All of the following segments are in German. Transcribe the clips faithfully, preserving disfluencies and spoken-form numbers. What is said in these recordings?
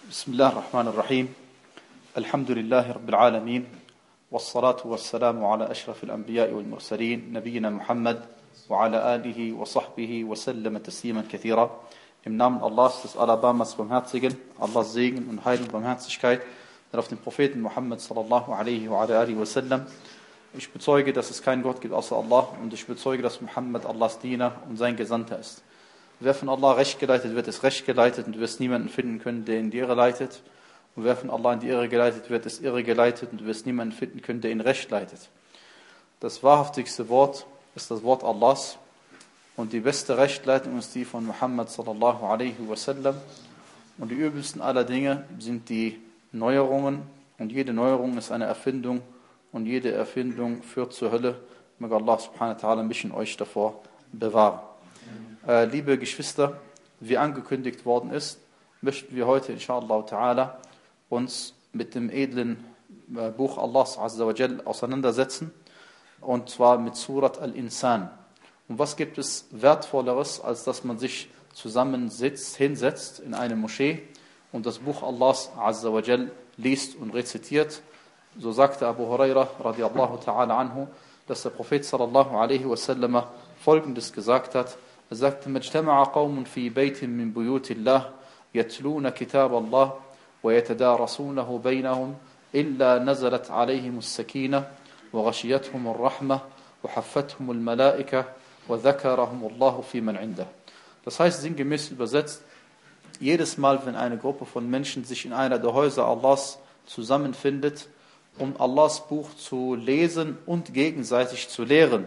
بسم الله الرحمن الرحيم الحمد لله رب العالمين والصلاة والسلام على أشرف الأنبياء والمرسلين نبينا Muhammad وعلى آله وصحبه وسلم تسليما كثيرا. Im Namen Allahs, des Alabamas Barmherzigen, Allahs Segen und Heil und Barmherzigkeit auf den Propheten Muhammad sallallahu alaihi wa alihi wa sallam. Ich bezeuge, dass es keinen Gott gibt außer Allah und ich bezeuge, dass Muhammad Allahs Diener und sein Gesandter ist. Wer von Allah recht geleitet wird, ist recht geleitet und du wirst niemanden finden können, der in die Irre leitet. Und wer von Allah in die Irre geleitet wird, ist irre geleitet und du wirst niemanden finden können, der ihn recht leitet. Das wahrhaftigste Wort ist das Wort Allahs und die beste Rechtleitung ist die von Muhammad sallallahu alaihi wa sallam. Und die übelsten aller Dinge sind die Neuerungen und jede Neuerung ist eine Erfindung und jede Erfindung führt zur Hölle. Möge Allah subhanahu wa ta'ala mich und euch davor bewahren. Äh, liebe Geschwister, wie angekündigt worden ist, möchten wir heute inshallah ta'ala uns mit dem edlen äh, Buch Allahs azza wa jal auseinandersetzen und zwar mit Surat al-Insan. Und was gibt es Wertvolleres, als dass man sich zusammensitzt, hinsetzt in eine Moschee und das Buch Allahs azza wa jal liest und rezitiert? So sagte Abu Huraira radiallahu ta'ala anhu, dass der Prophet sallallahu alaihi wa sallam folgendes gesagt hat. Er sagte: "Majtama'a qawmun fi baytin min buyutillah yatluna kitab Allah wa yatadarasunahu baynahum illa nazalat alayhim as-sakinah wa ghashiyatuhum ar-rahmah wa haffathum al-malaika wa dhakarahum Allah fi man 'indah." Das heißt sinngemäß übersetzt: Jedes Mal, wenn eine Gruppe von Menschen sich in einer der Häuser Allahs zusammenfindet, um Allahs Buch zu lesen und gegenseitig zu lehren,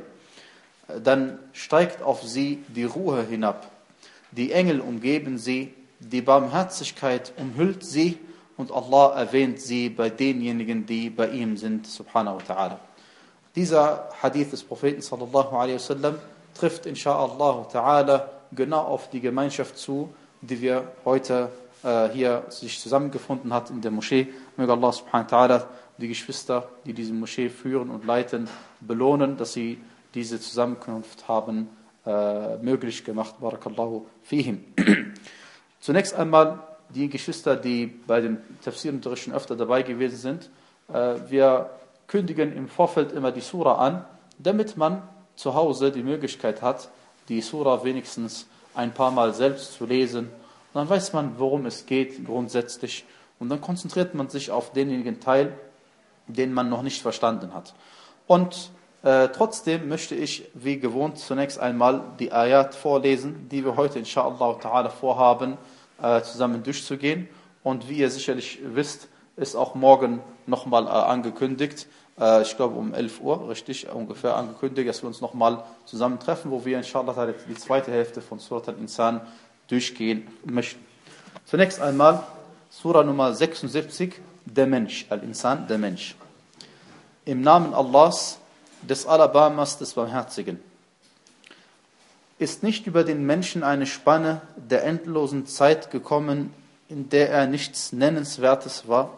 dann steigt auf sie die Ruhe hinab. Die Engel umgeben sie, die Barmherzigkeit umhüllt sie und Allah erwähnt sie bei denjenigen, die bei ihm sind, subhanahu wa ta'ala. Dieser Hadith des Propheten sallallahu alaihi wasallam trifft insha'Allah ta'ala genau auf die Gemeinschaft zu, die wir heute äh, hier sich zusammengefunden hat in der Moschee. Möge Allah subhanahu wa ta'ala die Geschwister, die diese Moschee führen und leiten, belohnen, dass sie diese Zusammenkunft haben äh, möglich gemacht. Barakallahu fihim. Zunächst einmal die Geschwister, die bei dem Tafsirunterricht schon öfter dabei gewesen sind. Äh, wir kündigen im Vorfeld immer die Sura an, damit man zu Hause die Möglichkeit hat, die Sura wenigstens ein paar Mal selbst zu lesen. Und dann weiß man, worum es geht grundsätzlich. Und dann konzentriert man sich auf denjenigen Teil, den man noch nicht verstanden hat. Und Äh, trotzdem möchte ich, wie gewohnt, zunächst einmal die Ayat vorlesen, die wir heute insha'Allah ta'ala vorhaben, äh, zusammen durchzugehen. Und wie ihr sicherlich wisst, ist auch morgen nochmal äh, angekündigt, äh, ich glaube um elf Uhr, richtig, ungefähr angekündigt, dass wir uns nochmal zusammentreffen, wo wir insha'Allah ta'ala die zweite Hälfte von Surat al-Insan durchgehen möchten. Zunächst einmal Surah Nummer sechsundsiebzig, der Mensch, al-Insan, der Mensch. Im Namen Allahs, des Alabamas, des Barmherzigen. Ist nicht über den Menschen eine Spanne der endlosen Zeit gekommen, in der er nichts Nennenswertes war?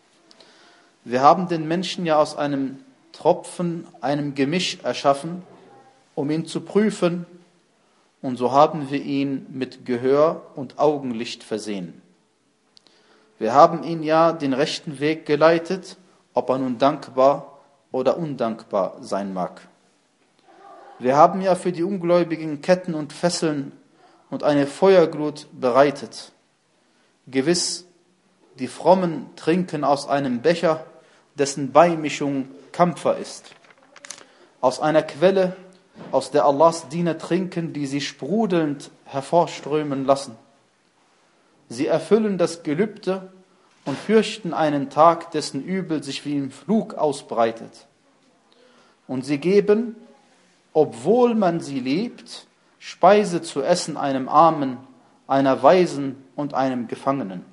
Wir haben den Menschen ja aus einem Tropfen, einem Gemisch erschaffen, um ihn zu prüfen, und so haben wir ihn mit Gehör und Augenlicht versehen. Wir haben ihn ja den rechten Weg geleitet, ob er nun dankbar oder undankbar sein mag. Wir haben ja für die Ungläubigen Ketten und Fesseln und eine Feuerglut bereitet. Gewiss, die Frommen trinken aus einem Becher, dessen Beimischung Kampfer ist. Aus einer Quelle, aus der Allahs Diener trinken, die sie sprudelnd hervorströmen lassen. Sie erfüllen das Gelübde und fürchten einen Tag, dessen Übel sich wie im Flug ausbreitet. Und sie geben, obwohl man sie liebt, Speise zu essen einem Armen, einer Waisen und einem Gefangenen.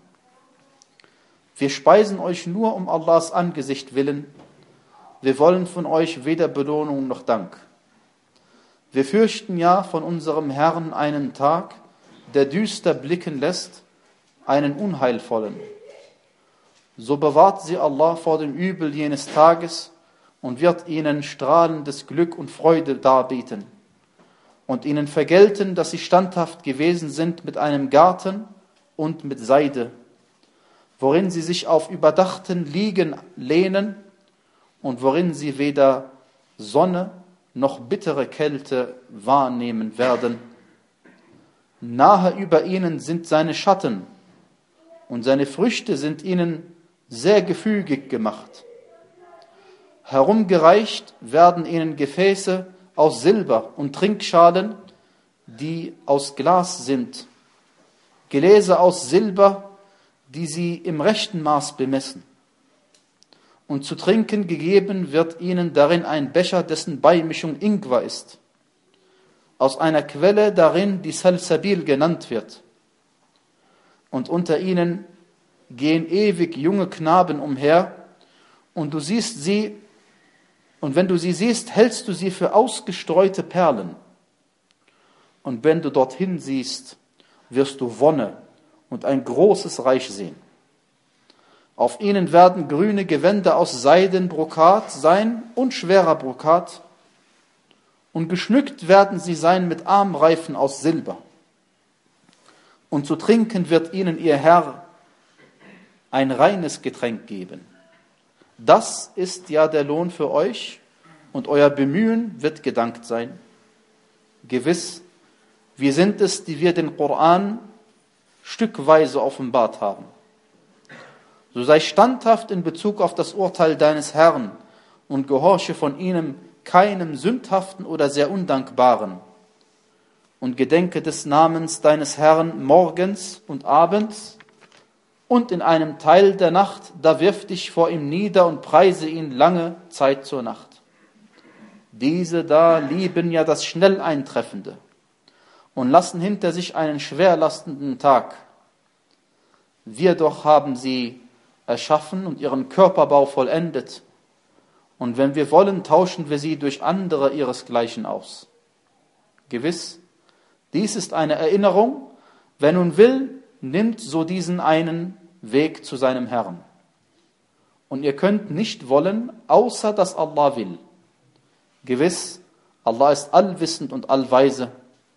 Wir speisen euch nur um Allahs Angesicht willen. Wir wollen von euch weder Belohnung noch Dank. Wir fürchten ja von unserem Herrn einen Tag, der düster blicken lässt, einen unheilvollen. So bewahrt sie Allah vor dem Übel jenes Tages und wird ihnen strahlendes Glück und Freude darbieten und ihnen vergelten, dass sie standhaft gewesen sind mit einem Garten und mit Seide. worin sie sich auf überdachten Liegen lehnen und worin sie weder Sonne noch bittere Kälte wahrnehmen werden. Nahe über ihnen sind seine Schatten und seine Früchte sind ihnen sehr gefügig gemacht. Herumgereicht werden ihnen Gefäße aus Silber und Trinkschalen, die aus Glas sind, Gläser aus Silber, die sie im rechten Maß bemessen. Und zu trinken gegeben wird ihnen darin ein Becher, dessen Beimischung Ingwer ist, aus einer Quelle darin, die Salsabil genannt wird. Und unter ihnen gehen ewig junge Knaben umher, und du siehst sie, und wenn du sie siehst, hältst du sie für ausgestreute Perlen. Und wenn du dorthin siehst, wirst du Wonne und ein großes Reich sehen. Auf ihnen werden grüne Gewänder aus Seidenbrokat sein und schwerer Brokat, und geschmückt werden sie sein mit Armreifen aus Silber. Und zu trinken wird ihnen ihr Herr ein reines Getränk geben. Das ist ja der Lohn für euch, und euer Bemühen wird gedankt sein. Gewiss, wir sind es, die wir den Koran stückweise offenbart haben. So sei standhaft in Bezug auf das Urteil deines Herrn und gehorche von ihm keinem Sündhaften oder sehr Undankbaren. Und gedenke des Namens deines Herrn morgens und abends und in einem Teil der Nacht, da wirf dich vor ihm nieder und preise ihn lange Zeit zur Nacht. Diese da lieben ja das schnell Eintreffende und lassen hinter sich einen schwerlastenden Tag. Wir doch haben sie erschaffen und ihren Körperbau vollendet. Und wenn wir wollen, tauschen wir sie durch andere ihresgleichen aus. Gewiss, dies ist eine Erinnerung. Wer nun will, nimmt so diesen einen Weg zu seinem Herrn. Und ihr könnt nicht wollen, außer dass Allah will. Gewiss, Allah ist allwissend und allweise.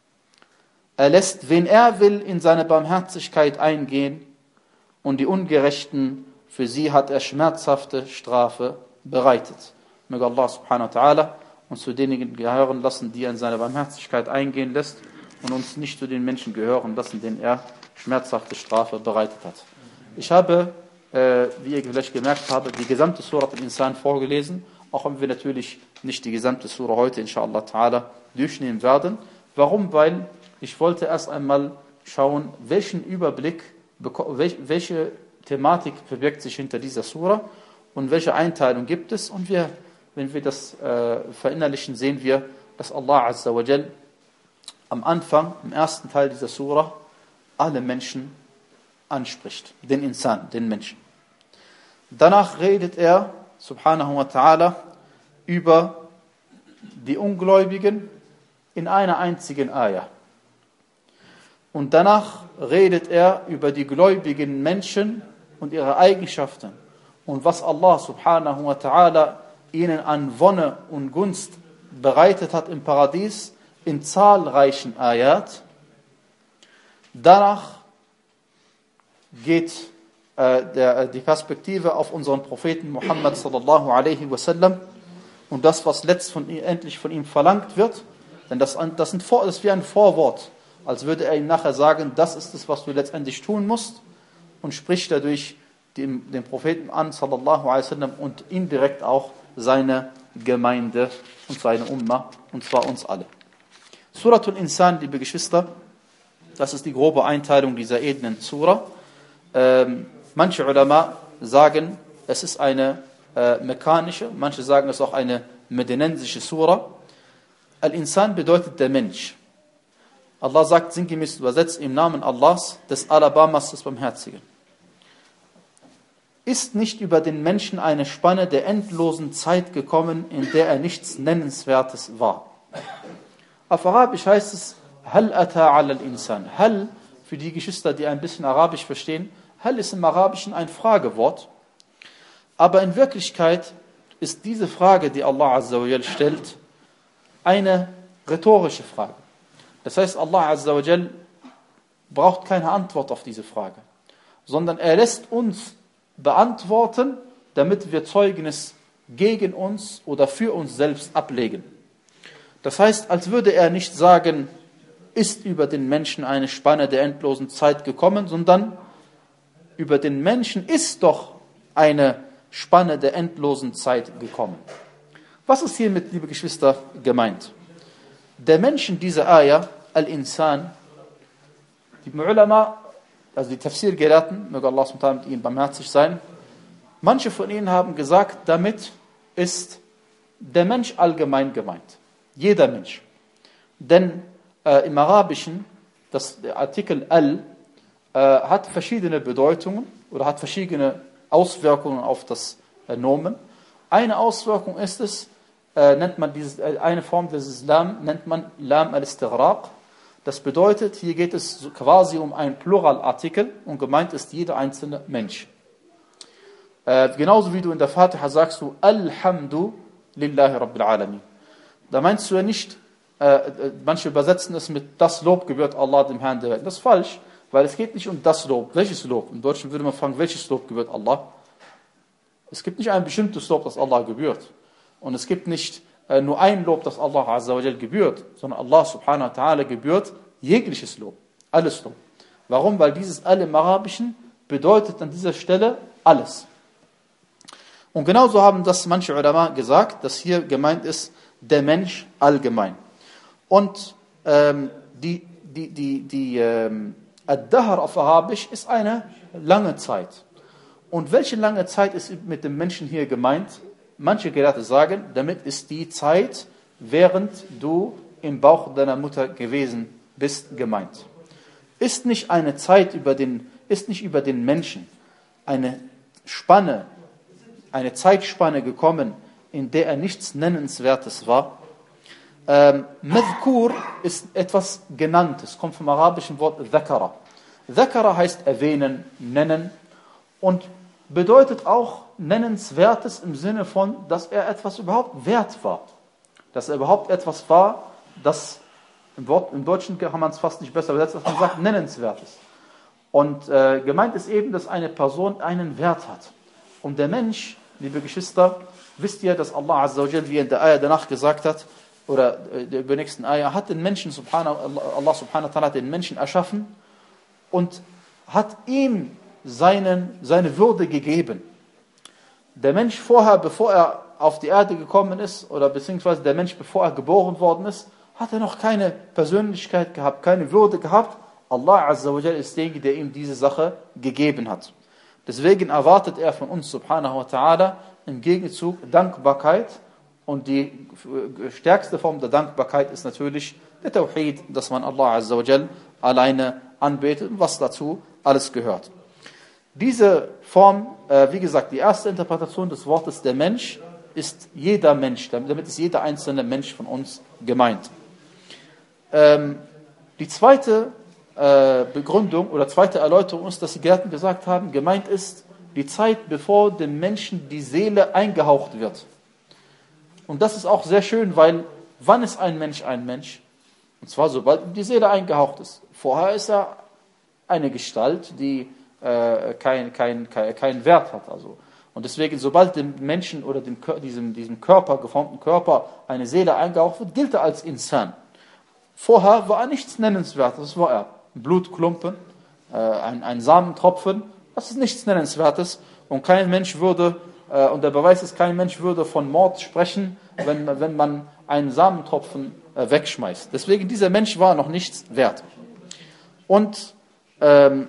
Er lässt, wen er will, in seine Barmherzigkeit eingehen, und die Ungerechten, für sie hat er schmerzhafte Strafe bereitet. Möge Allah subhanahu wa ta'ala uns zu denjenigen gehören lassen, die er in seine Barmherzigkeit eingehen lässt, und uns nicht zu den Menschen gehören lassen, denen er schmerzhafte Strafe bereitet hat. Ich habe, äh, wie ihr vielleicht gemerkt habt, die gesamte Surat al-Insan vorgelesen, auch wenn wir natürlich nicht die gesamte Surah heute, inshallah ta'ala, durchnehmen werden. Warum? Weil ich wollte erst einmal schauen, welchen Überblick, welche Thematik verbirgt sich hinter dieser Surah und welche Einteilung gibt es. Und wir, wenn wir das äh, verinnerlichen, sehen wir, dass Allah Azza wa Jal am Anfang, im ersten Teil dieser Surah, alle Menschen anspricht, den Insan, den Menschen. Danach redet er, subhanahu wa ta'ala, über die Ungläubigen in einer einzigen Ayah. Und danach redet er über die gläubigen Menschen und ihre Eigenschaften und was Allah subhanahu wa ta'ala ihnen an Wonne und Gunst bereitet hat im Paradies in zahlreichen Ayat. Danach geht äh, der, die Perspektive auf unseren Propheten Muhammad sallallahu alaihi wasallam und das, was letzt von, endlich von ihm verlangt wird. Denn das, das, sind Vor, das ist wie ein Vorwort, als würde er ihm nachher sagen, das ist es, was du letztendlich tun musst, und spricht dadurch den, den Propheten an, sallallahu alaihi wasallam, und indirekt auch seine Gemeinde und seine Umma, und zwar uns alle. Suratul Insan, liebe Geschwister, das ist die grobe Einteilung dieser edlen Surah. Ähm, manche Ulama sagen, es ist eine äh, mekanische, manche sagen, es ist auch eine medinensische Surah. Al-Insan bedeutet der Mensch. Allah sagt sinngemäß übersetzt im Namen Allahs, des Alabamas, des Barmherzigen. Ist nicht über den Menschen eine Spanne der endlosen Zeit gekommen, in der er nichts Nennenswertes war. Auf Arabisch heißt es Hal ata ala al-Insan. Hal, für die Geschwister, die ein bisschen Arabisch verstehen, Hal ist im Arabischen ein Fragewort. Aber in Wirklichkeit ist diese Frage, die Allah Azza wa Jal stellt, eine rhetorische Frage. Das heißt, Allah Azza wa Jal braucht keine Antwort auf diese Frage, sondern er lässt uns beantworten, damit wir Zeugnis gegen uns oder für uns selbst ablegen. Das heißt, als würde er nicht sagen, ist über den Menschen eine Spanne der endlosen Zeit gekommen, sondern über den Menschen ist doch eine Spanne der endlosen Zeit gekommen. Was ist hiermit, liebe Geschwister, gemeint? Der Mensch in dieser Ayah, Al-Insan, die Ulama, also die Tafsir-Gelehrten, möge Allah subhanahu wa ta'ala mit ihnen barmherzig sein, manche von ihnen haben gesagt, damit ist der Mensch allgemein gemeint. Jeder Mensch. Denn äh, im Arabischen, das, der Artikel al, äh, hat verschiedene Bedeutungen oder hat verschiedene Auswirkungen auf das äh, Nomen. Eine Auswirkung ist es, äh, nennt man dieses, äh, eine Form dieses Lam, nennt man Lam al-Istighraq. Das bedeutet, hier geht es quasi um einen Pluralartikel und gemeint ist jeder einzelne Mensch. Äh, genauso wie du in der Fatiha sagst du Alhamdu lillahi rabbil alamin. Da meinst du ja nicht, äh, manche übersetzen es mit das Lob gebührt Allah dem Herrn der Welt. Das ist falsch, weil es geht nicht um das Lob. Welches Lob? Im Deutschen würde man fragen, welches Lob gebührt Allah? Es gibt nicht ein bestimmtes Lob, das Allah gebührt. Und es gibt nicht äh, nur ein Lob, das Allah Azza wa Jal gebührt, sondern Allah subhanahu wa ta'ala gebührt jegliches Lob. Alles Lob. Warum? Weil dieses All im Arabischen bedeutet an dieser Stelle alles. Und genauso haben das manche Ulama gesagt, dass hier gemeint ist, der Mensch allgemein. Und ähm, die, die, die, die ähm, Ad-Dahr auf Arabisch ist eine lange Zeit. Und welche lange Zeit ist mit dem Menschen hier gemeint? Manche Gelehrte sagen, damit ist die Zeit, während du im Bauch deiner Mutter gewesen bist, gemeint. Ist nicht eine Zeit über den, ist nicht über den Menschen eine Spanne, eine Zeitspanne gekommen, in der er nichts Nennenswertes war. Ähm, Madhkur ist etwas Genanntes, kommt vom arabischen Wort Dhakara. Dhakara heißt erwähnen, nennen und bedeutet auch Nennenswertes im Sinne von, dass er etwas überhaupt wert war. Dass er überhaupt etwas war, das im, Wort, im Deutschen kann man es fast nicht besser übersetzen, dass man sagt Nennenswertes. Und äh, gemeint ist eben, dass eine Person einen Wert hat. Und der Mensch, liebe Geschwister, wisst ihr, dass Allah Azza wa Jal, wie in der Ayah danach gesagt hat, oder der übernächsten Ayah, hat den Menschen, subhanahu, Allah subhanahu wa ta'ala hat den Menschen erschaffen und hat ihm seinen, seine Würde gegeben. Der Mensch vorher, bevor er auf die Erde gekommen ist, oder beziehungsweise der Mensch, bevor er geboren worden ist, hat er noch keine Persönlichkeit gehabt, keine Würde gehabt. Allah Azza wa Jal ist derjenige, der ihm diese Sache gegeben hat. Deswegen erwartet er von uns, subhanahu wa ta'ala, im Gegenzug Dankbarkeit. Und die stärkste Form der Dankbarkeit ist natürlich der Tawhid, dass man Allah Azza wa Jal alleine anbetet, was dazu alles gehört. Diese Form, äh, wie gesagt, die erste Interpretation des Wortes der Mensch ist jeder Mensch, damit ist jeder einzelne Mensch von uns gemeint. Ähm, die zweite äh, Begründung oder zweite Erläuterung ist, dass die Gelehrten gesagt haben, gemeint ist die Zeit, bevor dem Menschen die Seele eingehaucht wird. Und das ist auch sehr schön, weil wann ist ein Mensch ein Mensch? Und zwar sobald ihm die Seele eingehaucht ist. Vorher ist er eine Gestalt, die äh, keinen kein, kein, kein Wert hat. Also. Und deswegen, sobald dem Menschen oder dem, diesem, diesem Körper, geformten Körper, eine Seele eingehaucht wird, gilt er als Insan. Vorher war er nichts Nennenswertes. Das war er. Ein Blutklumpen, äh, ein, ein Samentropfen. Das ist nichts Nennenswertes. Und kein Mensch würde, äh, und der Beweis ist, kein Mensch würde von Mord sprechen, wenn, wenn man einen Samentropfen äh, wegschmeißt. Deswegen, dieser Mensch war noch nichts wert. Und ähm,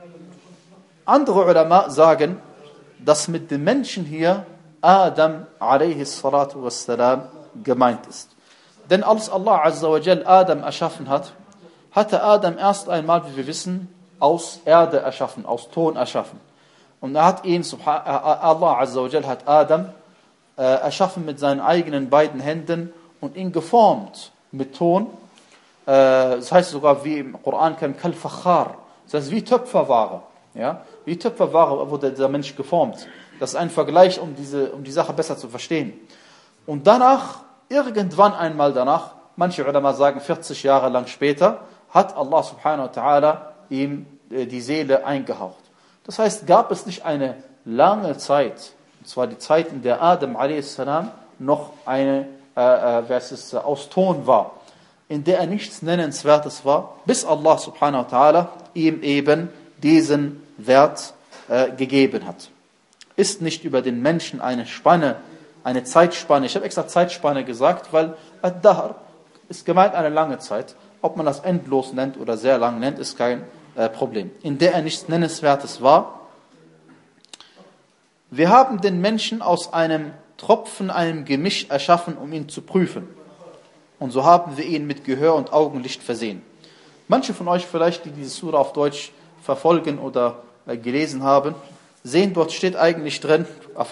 andere Ulama sagen, dass mit dem Menschen hier Adam alaihi salatu wassalam gemeint ist. Denn als Allah Azza wa Jal Adam erschaffen hat, hatte Adam erst einmal, wie wir wissen, aus Erde erschaffen, aus Ton erschaffen. Und er hat ihn, Allah Azza wa Jal hat Adam äh, erschaffen mit seinen eigenen beiden Händen und ihn geformt mit Ton. Äh, das heißt sogar, wie im Koran kein Kal-Fakhar. Das heißt, wie Töpferware. Ja? Wie Töpferware wurde dieser Mensch geformt. Das ist ein Vergleich, um, diese, um die Sache besser zu verstehen. Und danach, irgendwann einmal danach, manche Ulama sagen vierzig Jahre lang später, hat Allah subhanahu wa ta'ala ihm äh, die Seele eingehaucht. Das heißt, gab es nicht eine lange Zeit, und zwar die Zeit, in der Adam a s. noch eine, äh, äh, wer es aus Ton war, in der er nichts Nennenswertes war, bis Allah subhanahu wa ta'ala ihm eben diesen Wert äh, gegeben hat. Ist nicht über den Menschen eine Spanne, eine Zeitspanne, ich habe extra Zeitspanne gesagt, weil Ad-Dahr ist gemeint eine lange Zeit, ob man das endlos nennt oder sehr lang nennt, ist kein äh, Problem, in der er nichts Nennenswertes war. Wir haben den Menschen aus einem Tropfen, einem Gemisch erschaffen, um ihn zu prüfen. Und so haben wir ihn mit Gehör und Augenlicht versehen. Manche von euch vielleicht, die diese Sura auf Deutsch verfolgen oder äh, gelesen haben, sehen, dort steht eigentlich drin,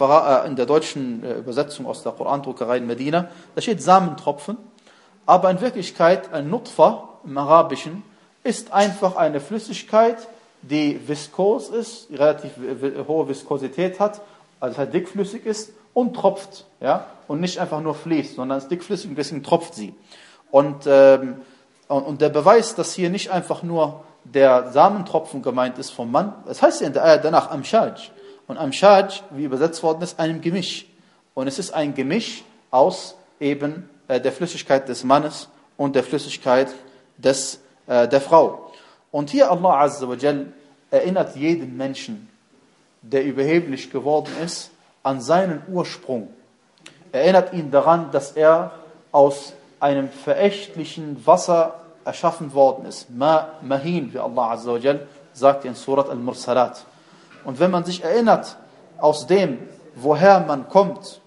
in der deutschen Übersetzung aus der Korandruckerei in Medina, da steht Samentropfen, aber in Wirklichkeit ein Nutfa im Arabischen ist einfach eine Flüssigkeit, die viskos ist, relativ hohe Viskosität hat, also halt dickflüssig ist und tropft, ja, und nicht einfach nur fließt, sondern ist dickflüssig und deswegen tropft sie. Und, ähm, und der Beweis, dass hier nicht einfach nur der Samentropfen gemeint ist vom Mann, das heißt ja in der Ayah danach Amshaj. Und Amshaj, wie übersetzt worden ist, einem Gemisch. Und es ist ein Gemisch aus eben äh, der Flüssigkeit des Mannes und der Flüssigkeit des, äh, der Frau. Und hier Allah Azza wa Jal erinnert jeden Menschen, der überheblich geworden ist, an seinen Ursprung. Er erinnert ihn daran, dass er aus einem verächtlichen Wasser erschaffen worden ist. Ma mahin, wie Allah Azza wa Jal sagt in Surat Al-Mursalat. Und wenn man sich erinnert aus dem, woher man kommt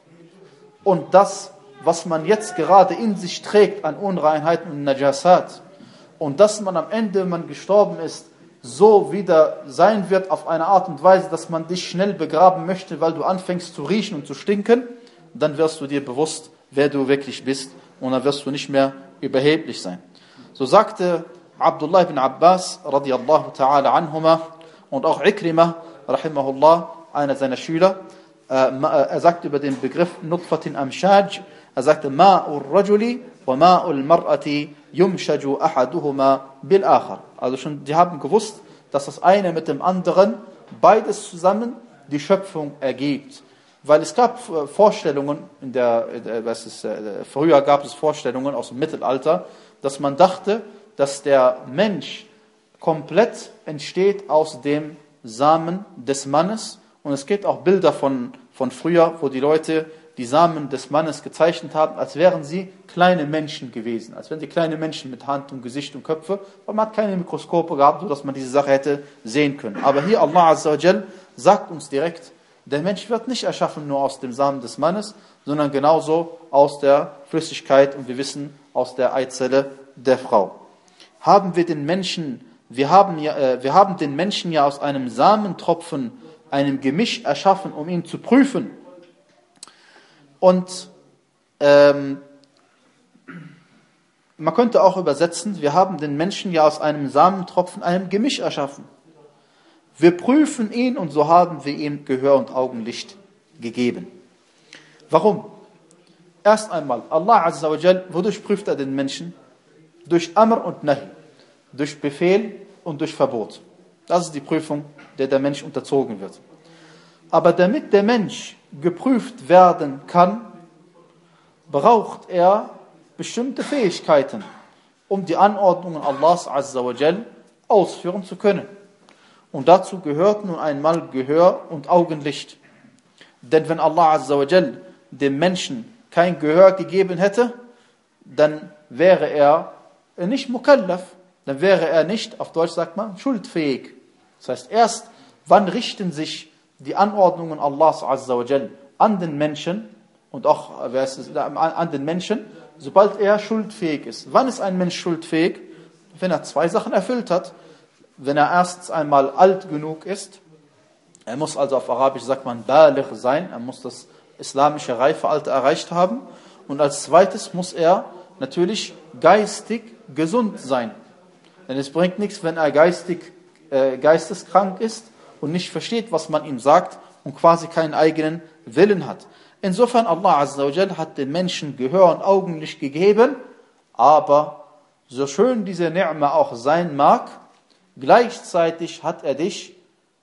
und das, was man jetzt gerade in sich trägt an Unreinheiten und Najasat und dass man am Ende, wenn man gestorben ist, so wieder sein wird auf eine Art und Weise, dass man dich schnell begraben möchte, weil du anfängst zu riechen und zu stinken, dann wirst du dir bewusst, wer du wirklich bist und dann wirst du nicht mehr überheblich sein. So sagte Abdullah ibn Abbas radiyallahu ta'ala anhuma und auch Ikrimah rahimahullah, einer seiner Schüler, äh, er sagte über den Begriff Nutfatin Amshaj, er sagte Ma'ur Rajuli wa Ma'ul Mar'ati yumshaju ahaduhuma bil akhar. Also schon, die haben gewusst, dass das eine mit dem anderen beides zusammen die Schöpfung ergibt. Weil es gab Vorstellungen, in der, was ist, früher gab es Vorstellungen aus dem Mittelalter, dass man dachte, dass der Mensch komplett entsteht aus dem Samen des Mannes. Und es gibt auch Bilder von, von früher, wo die Leute die Samen des Mannes gezeichnet haben, als wären sie kleine Menschen gewesen. Als wären die kleine Menschen mit Hand und Gesicht und Köpfe. Aber man hat keine Mikroskope gehabt, sodass man diese Sache hätte sehen können. Aber hier Allah Azza wa Jal sagt uns direkt, der Mensch wird nicht erschaffen nur aus dem Samen des Mannes, sondern genauso aus der Flüssigkeit und wir wissen aus der Eizelle der Frau. Haben wir den Menschen, wir haben, ja, äh, wir haben den Menschen ja aus einem Samentropfen, einem Gemisch erschaffen, um ihn zu prüfen. Und ähm, man könnte auch übersetzen, wir haben den Menschen ja aus einem Samentropfen, einem Gemisch erschaffen. Wir prüfen ihn und so haben wir ihm Gehör und Augenlicht gegeben. Warum? Erst einmal, Allah Azza wa Jal, wodurch prüft er den Menschen? Durch Amr und Nahi, durch Befehl und durch Verbot. Das ist die Prüfung, der der Mensch unterzogen wird. Aber damit der Mensch geprüft werden kann, braucht er bestimmte Fähigkeiten, um die Anordnungen Allahs Azza wa Jal ausführen zu können. Und dazu gehört nun einmal Gehör und Augenlicht. Denn wenn Allah Azza wa Jal dem Menschen kein Gehör gegeben hätte, dann wäre er nicht mukallaf, dann wäre er nicht, auf Deutsch sagt man, schuldfähig. Das heißt, erst wann richten sich die Anordnungen Allahs Azza wa Jal an den Menschen und auch wer ist es, an den Menschen, sobald er schuldfähig ist. Wann ist ein Mensch schuldfähig? Wenn er zwei Sachen erfüllt hat. Wenn er erst einmal alt genug ist, er muss also auf Arabisch sagt man baligh sein, er muss das islamische Reifealter erreicht haben und als zweites muss er natürlich geistig gesund sein. Denn es bringt nichts, wenn er geistig, äh, geisteskrank ist und nicht versteht, was man ihm sagt und quasi keinen eigenen Willen hat. Insofern Allah Azza wa Jal hat den Menschen Gehör und Augenlicht gegeben, aber so schön diese Ni'ma auch sein mag, gleichzeitig hat er dich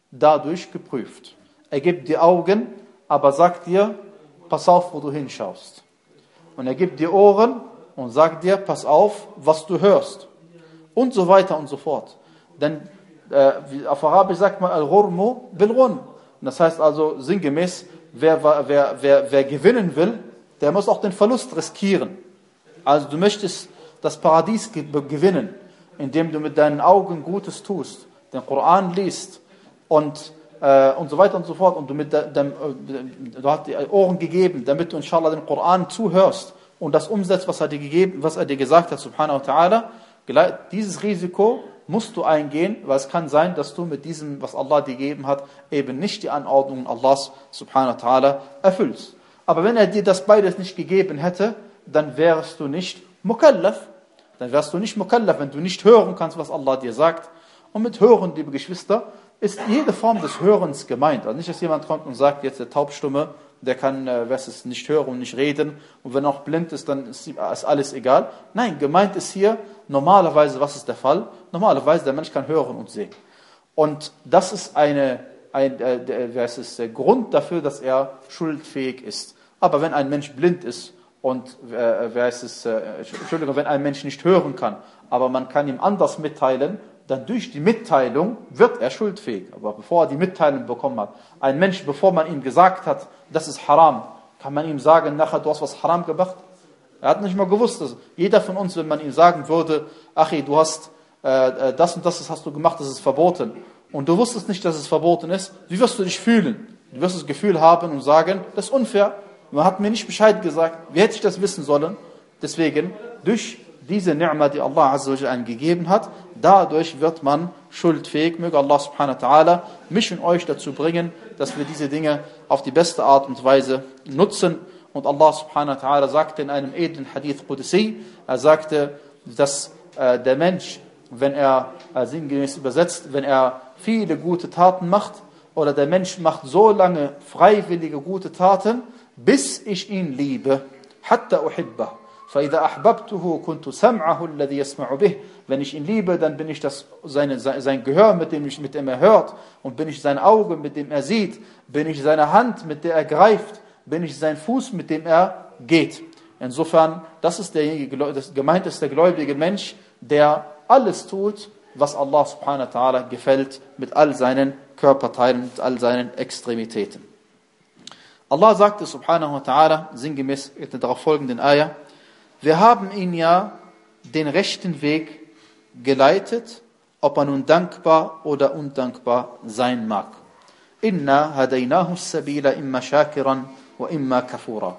dadurch geprüft. Er gibt dir Augen, aber sagt dir, pass auf, wo du hinschaust. Und er gibt dir Ohren und sagt dir, pass auf, was du hörst. Und so weiter und so fort. Denn äh, auf Arabisch sagt man Al-Ghurmu bil-Ghun. Das heißt also sinngemäß, wer, wer, wer, wer gewinnen will, der muss auch den Verlust riskieren. Also du möchtest das Paradies ge gewinnen, indem du mit deinen Augen Gutes tust, den Koran liest und, äh, und so weiter und so fort. Und du, mit de, dem, äh, du hast dir Ohren gegeben, damit du inshallah den Koran zuhörst und das umsetzt, was er dir gegeben, was er dir gesagt hat, subhanahu wa ta'ala. Dieses Risiko musst du eingehen, weil es kann sein, dass du mit diesem, was Allah dir gegeben hat, eben nicht die Anordnungen Allahs subhanahu wa ta'ala erfüllst. Aber wenn er dir das beides nicht gegeben hätte, dann wärst du nicht mukallaf. Dann wärst du nicht mukallaf, wenn du nicht hören kannst, was Allah dir sagt. Und mit Hören, liebe Geschwister, ist jede Form des Hörens gemeint. Also nicht, dass jemand kommt und sagt, jetzt der Taubstumme, der kann äh, es nicht hören und nicht reden. Und wenn er auch blind ist, dann ist, ist alles egal. Nein, gemeint ist hier normalerweise, was ist der Fall? Normalerweise, der Mensch kann hören und sehen. Und das ist eine, ein, äh, der, das ist der Grund dafür, dass er schuldfähig ist. Aber wenn ein Mensch blind ist und äh, wer ist es, äh, Entschuldigung, wenn ein Mensch nicht hören kann, aber man kann ihm anders mitteilen, dann durch die Mitteilung wird er schuldfähig. Aber bevor er die Mitteilung bekommen hat, ein Mensch, bevor man ihm gesagt hat, das ist haram, kann man ihm sagen, nachher du hast was haram gemacht? Er hat nicht mal gewusst, dass jeder von uns, wenn man ihm sagen würde, Achi, du hast äh, das und das hast du gemacht, das ist verboten. Und du wusstest nicht, dass es verboten ist, wie wirst du dich fühlen? Du wirst das Gefühl haben und sagen, das ist unfair. Man hat mir nicht Bescheid gesagt, wie hätte ich das wissen sollen? Deswegen, durch diese Ni'ma, die Allah Azza wa Jalla einen gegeben hat, dadurch wird man schuldfähig. Möge Allah subhanahu wa ta'ala mich und euch dazu bringen, dass wir diese Dinge auf die beste Art und Weise nutzen. Und Allah subhanahu wa ta'ala sagte in einem edlen Hadith Qudsi, er sagte, dass äh, der Mensch, wenn er, äh, sinngemäß übersetzt, wenn er viele gute Taten macht, oder der Mensch macht so lange freiwillige gute Taten, bis ich ihn liebe, hatta uhibbah. فَإِذَا أَحْبَبْتُهُ كُنْتُ سَمْعَهُ الَّذِي يَسْمَعُ بِهِ. Wenn ich ihn liebe, dann bin ich das, seine, sein Gehör, mit dem, ich, mit dem er hört, und bin ich sein Auge, mit dem er sieht, bin ich seine Hand, mit der er greift, bin ich sein Fuß, mit dem er geht. Insofern, das ist derjenige, das gemeint ist der gläubige Mensch, der alles tut, was Allah subhanahu wa ta'ala gefällt, mit all seinen Körperteilen, mit all seinen Extremitäten. Allah sagte subhanahu wa ta'ala, sinngemäß in der darauf folgenden Ayah, wir haben ihn ja den rechten Weg geleitet, ob er nun dankbar oder undankbar sein mag. Inna hadaynahu as-sabila imma shakiran wa imma kafura.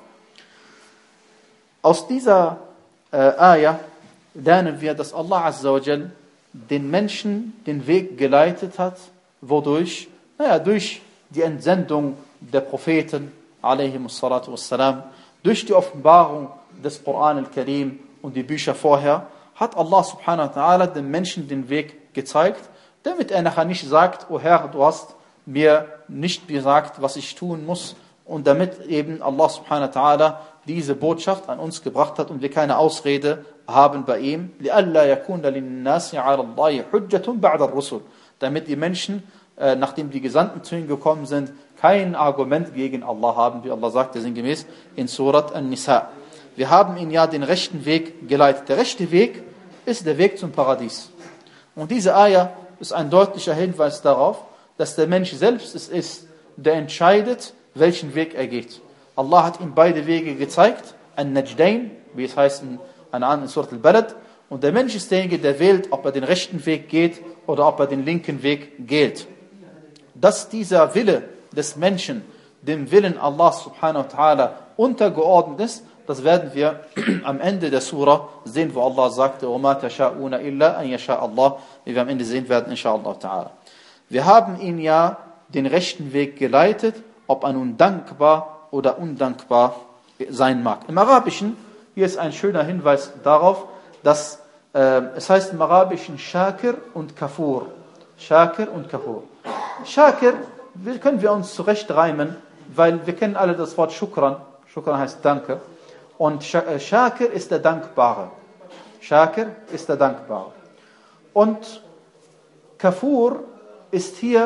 Aus dieser äh, Ayah lernen wir, dass Allah Azza wa Jal den Menschen den Weg geleitet hat, wodurch, naja, durch die Entsendung der Propheten, alaihimus salatu wassalam, durch die Offenbarung des Koran al-Karim und die Bücher vorher, hat Allah subhanahu wa ta'ala den Menschen den Weg gezeigt, damit er nachher nicht sagt, oh Herr, du hast mir nicht gesagt, was ich tun muss, und damit eben Allah subhanahu wa ta'ala diese Botschaft an uns gebracht hat und wir keine Ausrede haben bei ihm, لِأَلَّا يَكُونَ لِلنَّاسِ عَلَى اللَّهِ حُجَّةٌ بَعْدَ الرُّسُلِ, damit die Menschen, äh, nachdem die Gesandten zu ihnen gekommen sind, kein Argument gegen Allah haben, wie Allah sagte sinngemäß in Surat An-Nisa. Wir haben ihn ja den rechten Weg geleitet. Der rechte Weg ist der Weg zum Paradies. Und diese Ayah ist ein deutlicher Hinweis darauf, dass der Mensch selbst es ist, der entscheidet, welchen Weg er geht. Allah hat ihm beide Wege gezeigt, An-Najdain, wie es heißt in, in Surat Al-Balad, und der Mensch ist derjenige, der wählt, ob er den rechten Weg geht oder ob er den linken Weg geht. Dass dieser Wille des Menschen dem Willen Allah subhanahu wa ta'ala untergeordnet ist, das werden wir am Ende der Surah sehen, wo Allah sagte, وَمَا تَشَاءُونَ إِلَّا أَنْ يَشَاءَ اللَّهُ, wie wir am Ende sehen werden, inshallah ta'ala. Wir haben ihn ja den rechten Weg geleitet, ob er nun dankbar oder undankbar sein mag. Im Arabischen, hier ist ein schöner Hinweis darauf, dass äh, es heißt im Arabischen Shakir und Kafur. Shakir und Kafur. Shakir können wir uns zurecht reimen, weil wir kennen alle das Wort Shukran. Shukran heißt Danke. Und Shakir ist der Dankbare. Shakir ist der Dankbare. Und Kafur ist hier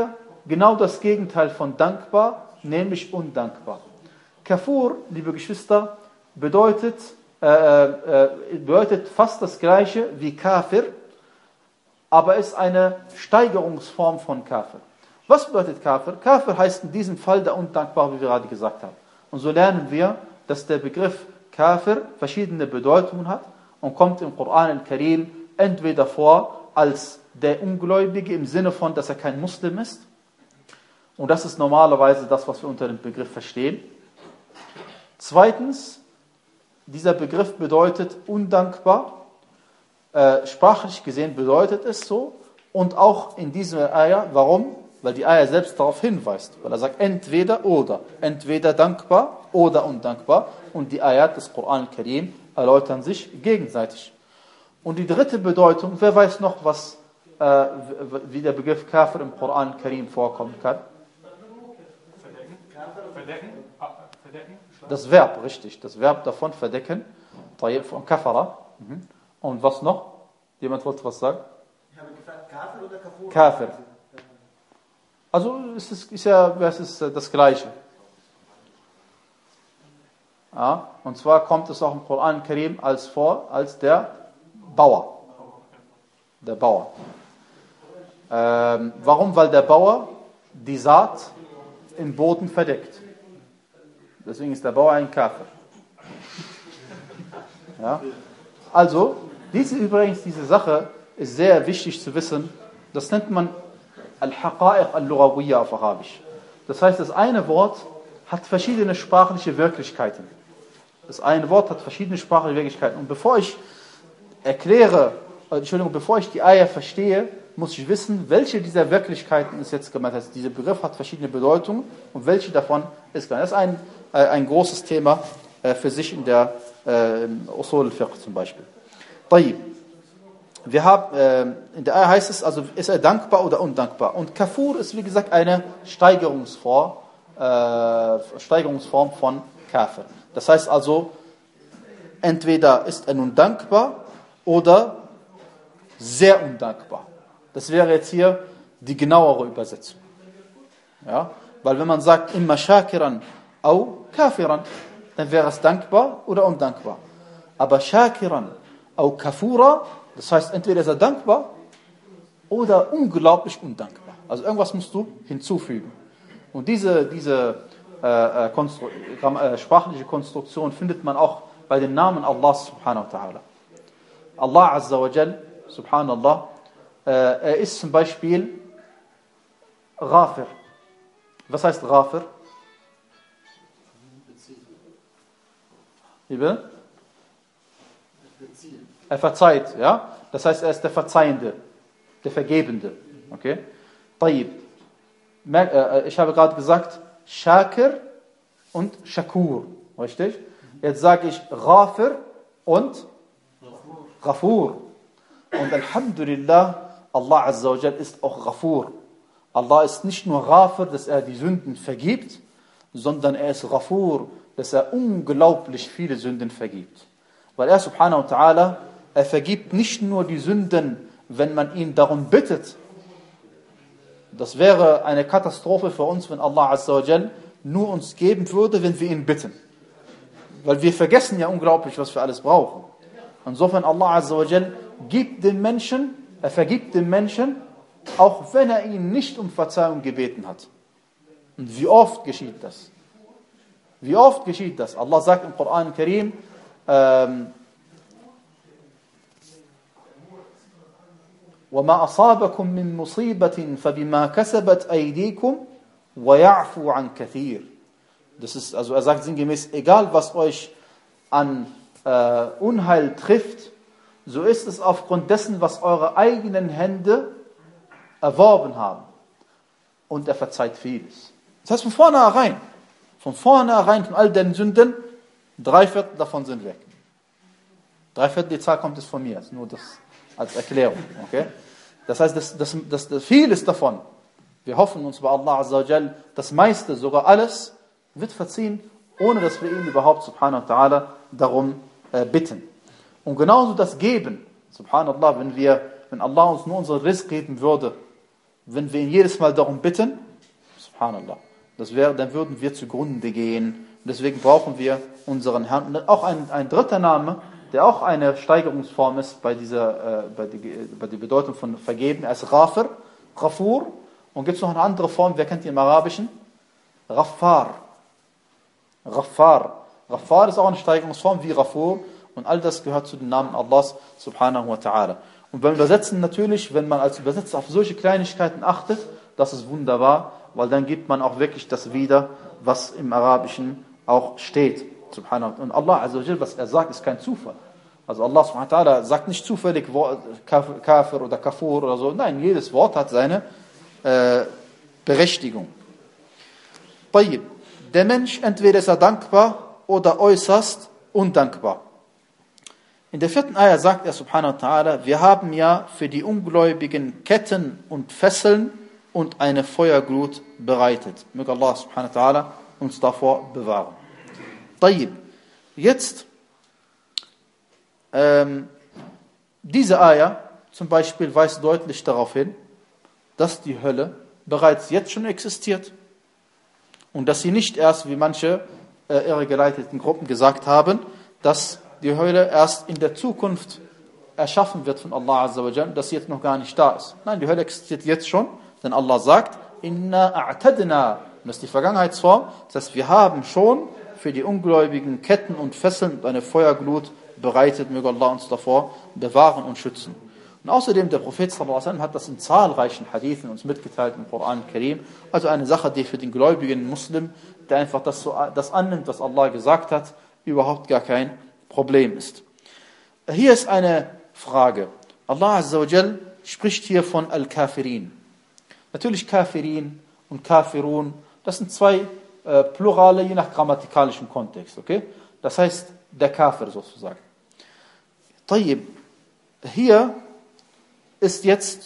genau das Gegenteil von dankbar, nämlich undankbar. Kafur, liebe Geschwister, bedeutet, äh, äh, bedeutet fast das gleiche wie Kafir, aber ist eine Steigerungsform von Kafir. Was bedeutet Kafir? Kafir heißt in diesem Fall der Undankbare, wie wir gerade gesagt haben. Und so lernen wir, dass der Begriff Kafir verschiedene Bedeutungen hat und kommt im Koran al-Karim entweder vor als der Ungläubige im Sinne von, dass er kein Muslim ist. Und das ist normalerweise das, was wir unter dem Begriff verstehen. Zweitens, dieser Begriff bedeutet undankbar. Äh, sprachlich gesehen bedeutet es so. Und auch in dieser Ayah, warum? Weil die Ayah selbst darauf hinweist. Weil er sagt, entweder oder. Entweder dankbar oder undankbar. Und die Ayat des Koran al-Karim erläutern sich gegenseitig. Und die dritte Bedeutung, wer weiß noch, was, äh, wie der Begriff Kafir im Koran al-Karim vorkommen kann? Verdecken. Verdecken. Das Verb, richtig. Das Verb davon, verdecken. Von Kafara. Und was noch? Jemand wollte was sagen? Ich habe gefragt, Kafir oder Kafur? Kafir. Also es ist, ist ja es ist das Gleiche. Ja, und zwar kommt es auch im Koran al-Karim als vor, als der Bauer. Der Bauer. Ähm, warum? Weil der Bauer die Saat im Boden verdeckt. Deswegen ist der Bauer ein Kafir. Ja? Also, diese übrigens, diese Sache ist sehr wichtig zu wissen. Das nennt man Al-Haqa'iq al-Lughawiyya auf Arabisch. Das heißt, das eine Wort hat verschiedene sprachliche Wirklichkeiten. Das eine Wort hat verschiedene sprachliche Wirklichkeiten. Und bevor ich erkläre, Entschuldigung, bevor ich die Ayah verstehe, muss ich wissen, welche dieser Wirklichkeiten ist jetzt gemeint. Das heißt, dieser Begriff hat verschiedene Bedeutungen und welche davon ist gemeint. Das ist ein, äh, ein großes Thema äh, für sich in der äh, Usul al-Fiqh zum Beispiel. طيب. Wir haben, äh, in der Ayah heißt es, also ist er dankbar oder undankbar. Und Kafur ist, wie gesagt, eine Steigerungsform, äh, Steigerungsform von Kafir. Das heißt also, entweder ist er nun dankbar oder sehr undankbar. Das wäre jetzt hier die genauere Übersetzung. Ja? Weil wenn man sagt, imma shakiran au kafiran, dann wäre es dankbar oder undankbar. Aber shakiran au kafura, das heißt, entweder ist er dankbar oder unglaublich undankbar. Also irgendwas musst du hinzufügen. Und diese, diese äh, Konstru äh, sprachliche Konstruktion findet man auch bei den Namen Allah subhanahu wa ta'ala. Allah azza wa jal, subhanallah, äh, er ist zum Beispiel Ghafir. Was heißt Ghafir? Wie bitte? Er verzeiht, ja? Das heißt, er ist der Verzeihende, der Vergebende. Okay? طيب. Ich habe gerade gesagt, Shakir und Shakur. Richtig? Jetzt sage ich Ghafir und Ghafur. Und Alhamdulillah, Allah Azza wa Jal ist auch Ghafur. Allah ist nicht nur Ghafir, dass er die Sünden vergibt, sondern er ist Ghafur, dass er unglaublich viele Sünden vergibt. Weil er subhanahu wa ta'ala, er vergibt nicht nur die Sünden, wenn man ihn darum bittet. Das wäre eine Katastrophe für uns, wenn Allah Azza wa Jal nur uns geben würde, wenn wir ihn bitten. Weil wir vergessen ja unglaublich, was wir alles brauchen. Insofern Allah Azza wa Jal gibt den Menschen, er vergibt den Menschen, auch wenn er ihn nicht um Verzeihung gebeten hat. Und wie oft geschieht das? Wie oft geschieht das? Allah sagt im Koran al-Karim, ähm, وَمَا أَصَابَكُم مِّن مُّصِيبَةٍ فَبِمَا كَسَبَتْ أَيْدِيكُمْ وَيَعْفُو عَنْ كَثِيرٍ. Das ist, also er sagt sinngemäß, egal was euch an äh, Unheil trifft, so ist es aufgrund dessen, was eure eigenen Hände erworben haben. Und er verzeiht vieles. Das heißt von vornherein, von vornherein von all den Sünden, drei Viertel davon sind weg. Drei Viertel, die Zahl kommt jetzt von mir, nur das als Erklärung. Okay? Das heißt, das, das, das, das vieles davon, wir hoffen uns bei Allah Azza wa Jal, das meiste, sogar alles, wird verziehen, ohne dass wir ihn überhaupt, subhanahu wa ta'ala, darum äh, bitten. Und genauso das Geben, subhanallah, wenn wir, wenn Allah uns nur unseren Rizq geben würde, wenn wir ihn jedes Mal darum bitten, Subhanallah. Das wäre, dann würden wir zugrunde gehen. Deswegen brauchen wir unseren Herrn. Und auch ein, ein dritter Name, der auch eine Steigerungsform ist bei dieser, äh, bei, die, bei der Bedeutung von vergeben. Er ist Ghafir, Ghafur. Und gibt es noch eine andere Form, wer kennt die im Arabischen? Ghaffar. Ghaffar. Ghaffar ist auch eine Steigerungsform wie Ghafur. Und all das gehört zu den Namen Allahs subhanahu wa ta'ala. Und beim Übersetzen natürlich, wenn man als Übersetzer auf solche Kleinigkeiten achtet, das ist wunderbar, weil dann gibt man auch wirklich das wieder, was im Arabischen auch steht. Subhanahu. Und Allah Azza wa Jal, was er sagt, ist kein Zufall. Also Allah subhanahu wa ta'ala sagt nicht zufällig Kafir oder Kafur oder so. Nein, jedes Wort hat seine äh, Berechtigung. Tayyib. Der Mensch, entweder ist er dankbar oder äußerst undankbar. In der vierten Ayah sagt er subhanahu wa ta'ala, wir haben ja für die Ungläubigen Ketten und Fesseln und eine Feuerglut bereitet. Möge Allah subhanahu wa ta'ala uns davor bewahren. Tayyib. Jetzt, ähm, diese Ayah zum Beispiel weist deutlich darauf hin, dass die Hölle bereits jetzt schon existiert und dass sie nicht erst, wie manche äh, irregeleiteten Gruppen gesagt haben, dass die Hölle erst in der Zukunft erschaffen wird von Allah Azza wa Jal, dass sie jetzt noch gar nicht da ist. Nein, die Hölle existiert jetzt schon, denn Allah sagt, Inna a'tadna, und das ist die Vergangenheitsform, das heißt, wir haben schon für die Ungläubigen Ketten und Fesseln und eine Feuerglut bereitet, möge Allah uns davor bewahren und schützen. Und außerdem, der Prophet sallallahu alaihi wasallam hat das in zahlreichen Hadithen uns mitgeteilt im Koran Karim, also eine Sache, die für den gläubigen Muslim, der einfach das, so, das annimmt, was Allah gesagt hat, überhaupt gar kein Problem ist. Hier ist eine Frage. Allah Azza wa Jal spricht hier von Al-Kafirin. Natürlich Kafirin und Kafirun, das sind zwei äh, Plurale, je nach grammatikalischem Kontext. Okay? Das heißt, der Kafir sozusagen. Tayyib. Hier ist jetzt,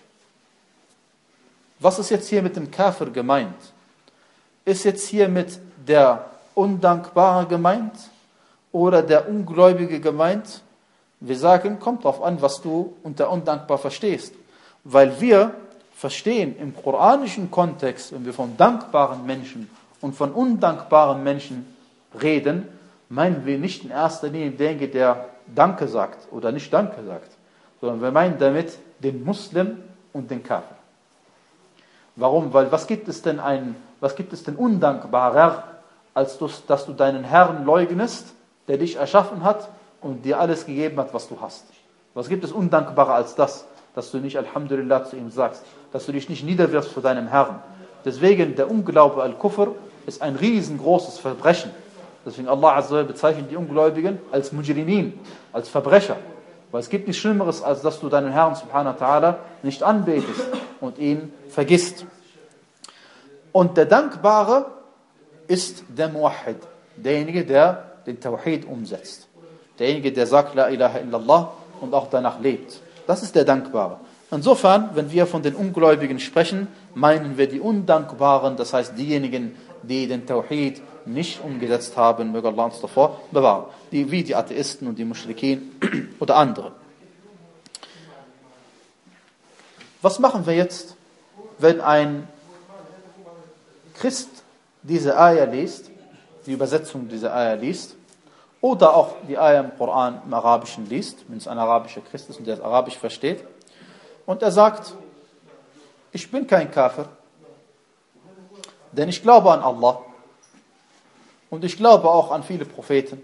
was ist jetzt hier mit dem Kafir gemeint? Ist jetzt hier mit der Undankbare gemeint? Oder der Ungläubige gemeint? Wir sagen, kommt drauf an, was du unter undankbar verstehst. Weil wir verstehen im koranischen Kontext, wenn wir von dankbaren Menschen und von undankbaren Menschen reden, meinen wir nicht in erster Linie denjenigen, der Danke sagt oder nicht Danke sagt, sondern wir meinen damit den Muslim und den Kafir. Warum? Weil was gibt es denn ein, was gibt es denn undankbarer, als du, dass du deinen Herrn leugnest, der dich erschaffen hat und dir alles gegeben hat, was du hast. Was gibt es undankbarer als das, dass du nicht Alhamdulillah zu ihm sagst, dass du dich nicht niederwirfst vor deinem Herrn. Deswegen, der Unglaube Al-Kufr ist ein riesengroßes Verbrechen. Deswegen Allah Azza wa Jalla bezeichnet die Ungläubigen als Mujrimin, als Verbrecher. Weil es gibt nichts Schlimmeres, als dass du deinen Herrn subhanahu wa ta'ala nicht anbetest und ihn vergisst. Und der Dankbare ist der Muwahhid, derjenige, der den Tawhid umsetzt. Derjenige, der sagt, La ilaha illallah und auch danach lebt. Das ist der Dankbare. Insofern, wenn wir von den Ungläubigen sprechen, meinen wir die Undankbaren, das heißt diejenigen, die den Tawhid nicht umgesetzt haben, möge Allah uns davor bewahren. Die, wie die Atheisten und die Muschrikin oder andere. Was machen wir jetzt, wenn ein Christ diese Ayah liest, die Übersetzung dieser Ayah liest, oder auch die Ayah im Koran im Arabischen liest, wenn es ein arabischer Christ ist und der es Arabisch versteht, und er sagt, ich bin kein Kafir, denn ich glaube an Allah und ich glaube auch an viele Propheten.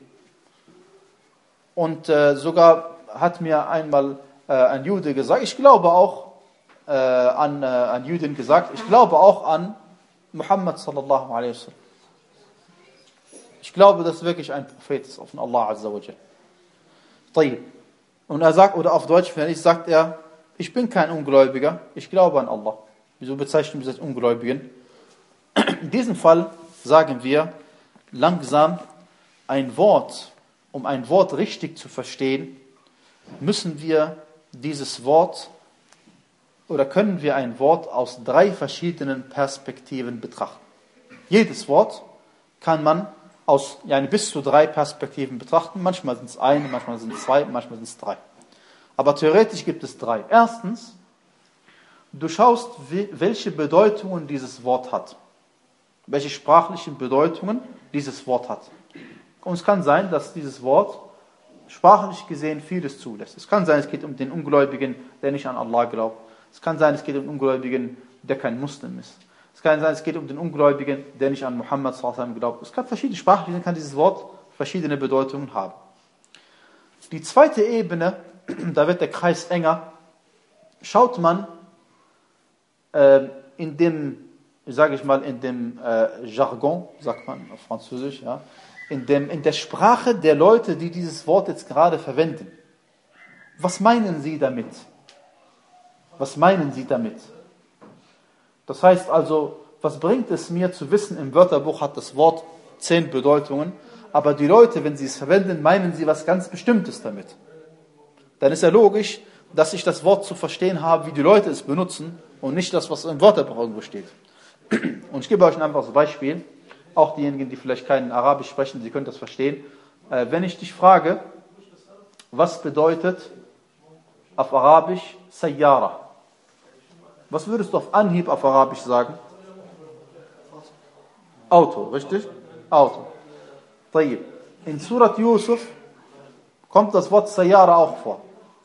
Und äh, sogar hat mir einmal äh, ein Jude gesagt, ich glaube auch äh, an, äh, an Juden gesagt, ich glaube auch an Muhammad sallallahu alaihi wasallam. Ich glaube, dass wirklich ein Prophet ist von Allah Azza wa Jal. Tayyib. Und er sagt, oder auf Deutsch, wenn ich sagt er, ich bin kein Ungläubiger, ich glaube an Allah. Wieso bezeichnen wir das Ungläubigen? In diesem Fall sagen wir langsam, ein Wort, um ein Wort richtig zu verstehen, müssen wir dieses Wort oder können wir ein Wort aus drei verschiedenen Perspektiven betrachten. Jedes Wort kann man aus ja, bis zu drei Perspektiven betrachten. Manchmal sind es eine, manchmal sind es zwei, manchmal sind es drei. Aber theoretisch gibt es drei. Erstens, du schaust, welche Bedeutungen dieses Wort hat. welche sprachlichen Bedeutungen dieses Wort hat. Und es kann sein, dass dieses Wort sprachlich gesehen vieles zulässt. Es kann sein, es geht um den Ungläubigen, der nicht an Allah glaubt. Es kann sein, es geht um den Ungläubigen, der kein Muslim ist. Es kann sein, es geht um den Ungläubigen, der nicht an Muhammad sallallahu alaihi wasallam glaubt. Es kann verschiedene sprachlich kann dieses Wort verschiedene Bedeutungen haben. Die zweite Ebene, da wird der Kreis enger, schaut man äh, in dem, sage ich mal, in dem äh, Jargon, sagt man auf Französisch, ja, in, dem, in der Sprache der Leute, die dieses Wort jetzt gerade verwenden. Was meinen sie damit? Was meinen sie damit? Das heißt also, was bringt es mir zu wissen, im Wörterbuch hat das Wort zehn Bedeutungen, aber die Leute, wenn sie es verwenden, meinen sie was ganz Bestimmtes damit. Dann ist ja logisch, dass ich das Wort zu verstehen habe, wie die Leute es benutzen und nicht das, was im Wörterbuch irgendwo steht. Und ich gebe euch ein einfaches Beispiel, auch diejenigen, die vielleicht kein Arabisch sprechen, sie können das verstehen. Äh, wenn ich dich frage, was bedeutet auf Arabisch Sayyara? Was würdest du auf Anhieb auf Arabisch sagen? Auto, richtig? Auto. طيب. In Surat Yusuf kommt das Wort Sayyara auch vor.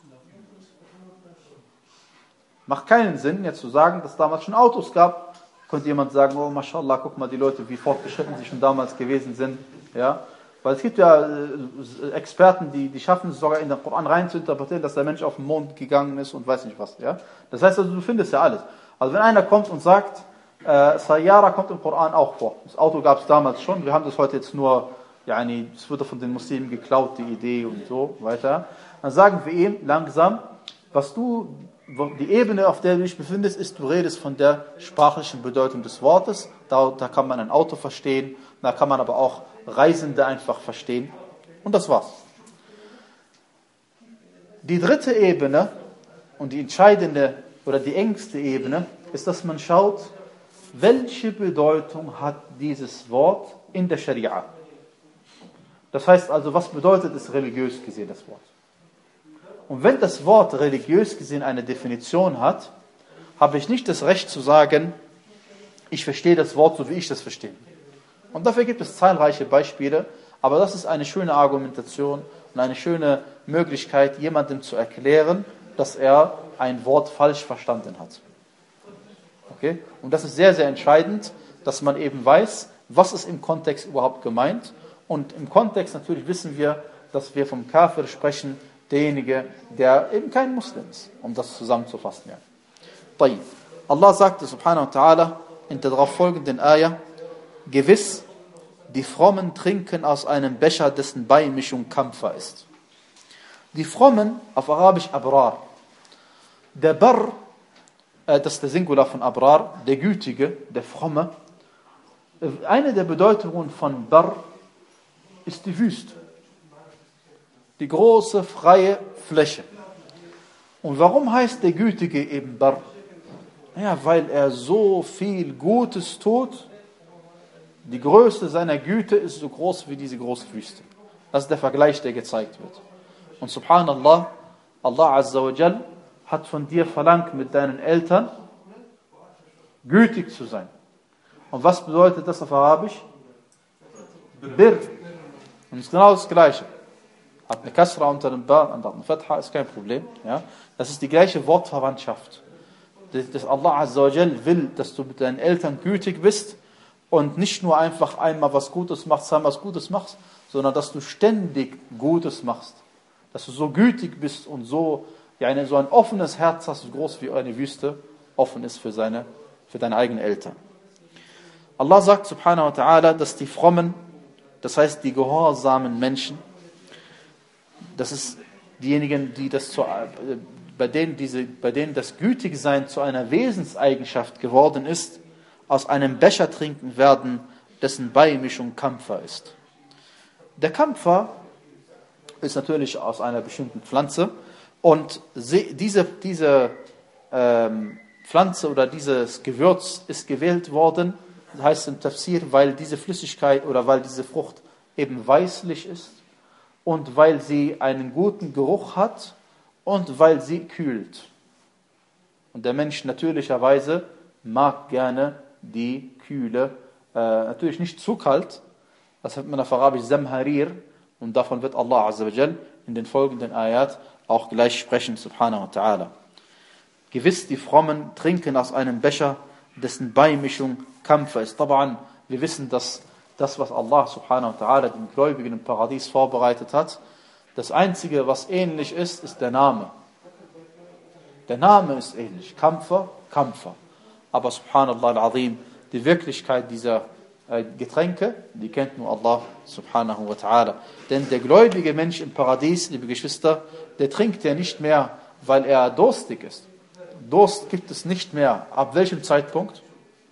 Macht keinen Sinn, jetzt zu sagen, dass es damals schon Autos gab. Könnte jemand sagen, oh, mashallah, guck mal die Leute, wie fortgeschritten sie schon damals gewesen sind. Ja? Weil es gibt ja äh, Experten, die, die schaffen es sogar in den Koran rein zu interpretieren, dass der Mensch auf den Mond gegangen ist und weiß nicht was. Ja? Das heißt also, du findest ja alles. Also wenn einer kommt und sagt, äh, Sayyara kommt im Koran auch vor. Das Auto gab es damals schon, wir haben das heute jetzt nur, yani, es wurde von den Muslimen geklaut, die Idee und so weiter. Dann sagen wir ihm langsam, was du... Die Ebene, auf der du dich befindest, ist, du redest von der sprachlichen Bedeutung des Wortes. Da, da kann man ein Auto verstehen, da kann man aber auch Reisende einfach verstehen. Und das war's. Die dritte Ebene und die entscheidende oder die engste Ebene ist, dass man schaut, welche Bedeutung hat dieses Wort in der Scharia. Das heißt also, was bedeutet es religiös gesehen, das Wort? Und wenn das Wort religiös gesehen eine Definition hat, habe ich nicht das Recht zu sagen, ich verstehe das Wort so, wie ich das verstehe. Und dafür gibt es zahlreiche Beispiele, aber das ist eine schöne Argumentation und eine schöne Möglichkeit, jemandem zu erklären, dass er ein Wort falsch verstanden hat. Okay? Und das ist sehr, sehr entscheidend, dass man eben weiß, was ist im Kontext überhaupt gemeint. Und im Kontext natürlich wissen wir, dass wir vom Kafir sprechen, derjenige, der eben kein Muslim ist, um das zusammenzufassen. Ja. طيب. Allah sagte subhanahu wa ta'ala in der darauf folgenden Ayah, gewiss, die Frommen trinken aus einem Becher, dessen Beimischung Kampfer ist. Die Frommen, auf Arabisch Abrar. Der Barr, äh, das ist der Singular von Abrar, der Gütige, der Fromme. Eine der Bedeutungen von Barr ist die Wüste. Die große, freie Fläche. Und warum heißt der Gütige eben Barr? Ja, weil er so viel Gutes tut. Die Größe seiner Güte ist so groß wie diese große Wüste. Das ist der Vergleich, der gezeigt wird. Und subhanallah, Allah Azza wa Jal hat von dir verlangt, mit deinen Eltern gütig zu sein. Und was bedeutet das auf Arabisch? Bir. Und es ist genau das Gleiche. Hat eine Kasra unter dem Ba und hat eine Fatha, ist kein Problem. Ja? Das ist die gleiche Wortverwandtschaft. Dass Allah Azza wa Jal will, dass du mit deinen Eltern gütig bist und nicht nur einfach einmal was Gutes machst, zweimal was Gutes machst, sondern dass du ständig Gutes machst. Dass du so gütig bist und so, ja, eine, so ein offenes Herz hast, so groß wie eine Wüste, offen ist für, seine, für deine eigenen Eltern. Allah sagt subhanahu wa ta'ala, dass die frommen, das heißt die gehorsamen Menschen, das ist diejenigen, die das zu, bei denen diese, bei denen das Gütigsein zu einer Wesenseigenschaft geworden ist, aus einem Becher trinken werden, dessen Beimischung Kampfer ist. Der Kampfer ist natürlich aus einer bestimmten Pflanze und diese, diese ähm, Pflanze oder dieses Gewürz ist gewählt worden, das heißt im Tafsir, weil diese Flüssigkeit oder weil diese Frucht eben weißlich ist und weil sie einen guten Geruch hat und weil sie kühlt. Und der Mensch natürlicherweise mag gerne die Kühle äh, natürlich nicht zu kalt, das hat man auf Arabisch Zamharir, und davon wird Allah Azza wa Jal in den folgenden Ayat auch gleich sprechen, subhanahu wa ta'ala. Gewiss, die Frommen trinken aus einem Becher, dessen Beimischung Kampfer ist. Taban, wir wissen, dass das, was Allah subhanahu wa ta'ala den Gläubigen im Paradies vorbereitet hat, das Einzige, was ähnlich ist, ist der Name. Der Name ist ähnlich. Kampfer, Kampfer. Aber subhanallah al-azim, die Wirklichkeit dieser äh, Getränke, die kennt nur Allah subhanahu wa ta'ala. Denn der gläubige Mensch im Paradies, liebe Geschwister, der trinkt ja nicht mehr, weil er durstig ist. Durst gibt es nicht mehr. Ab welchem Zeitpunkt?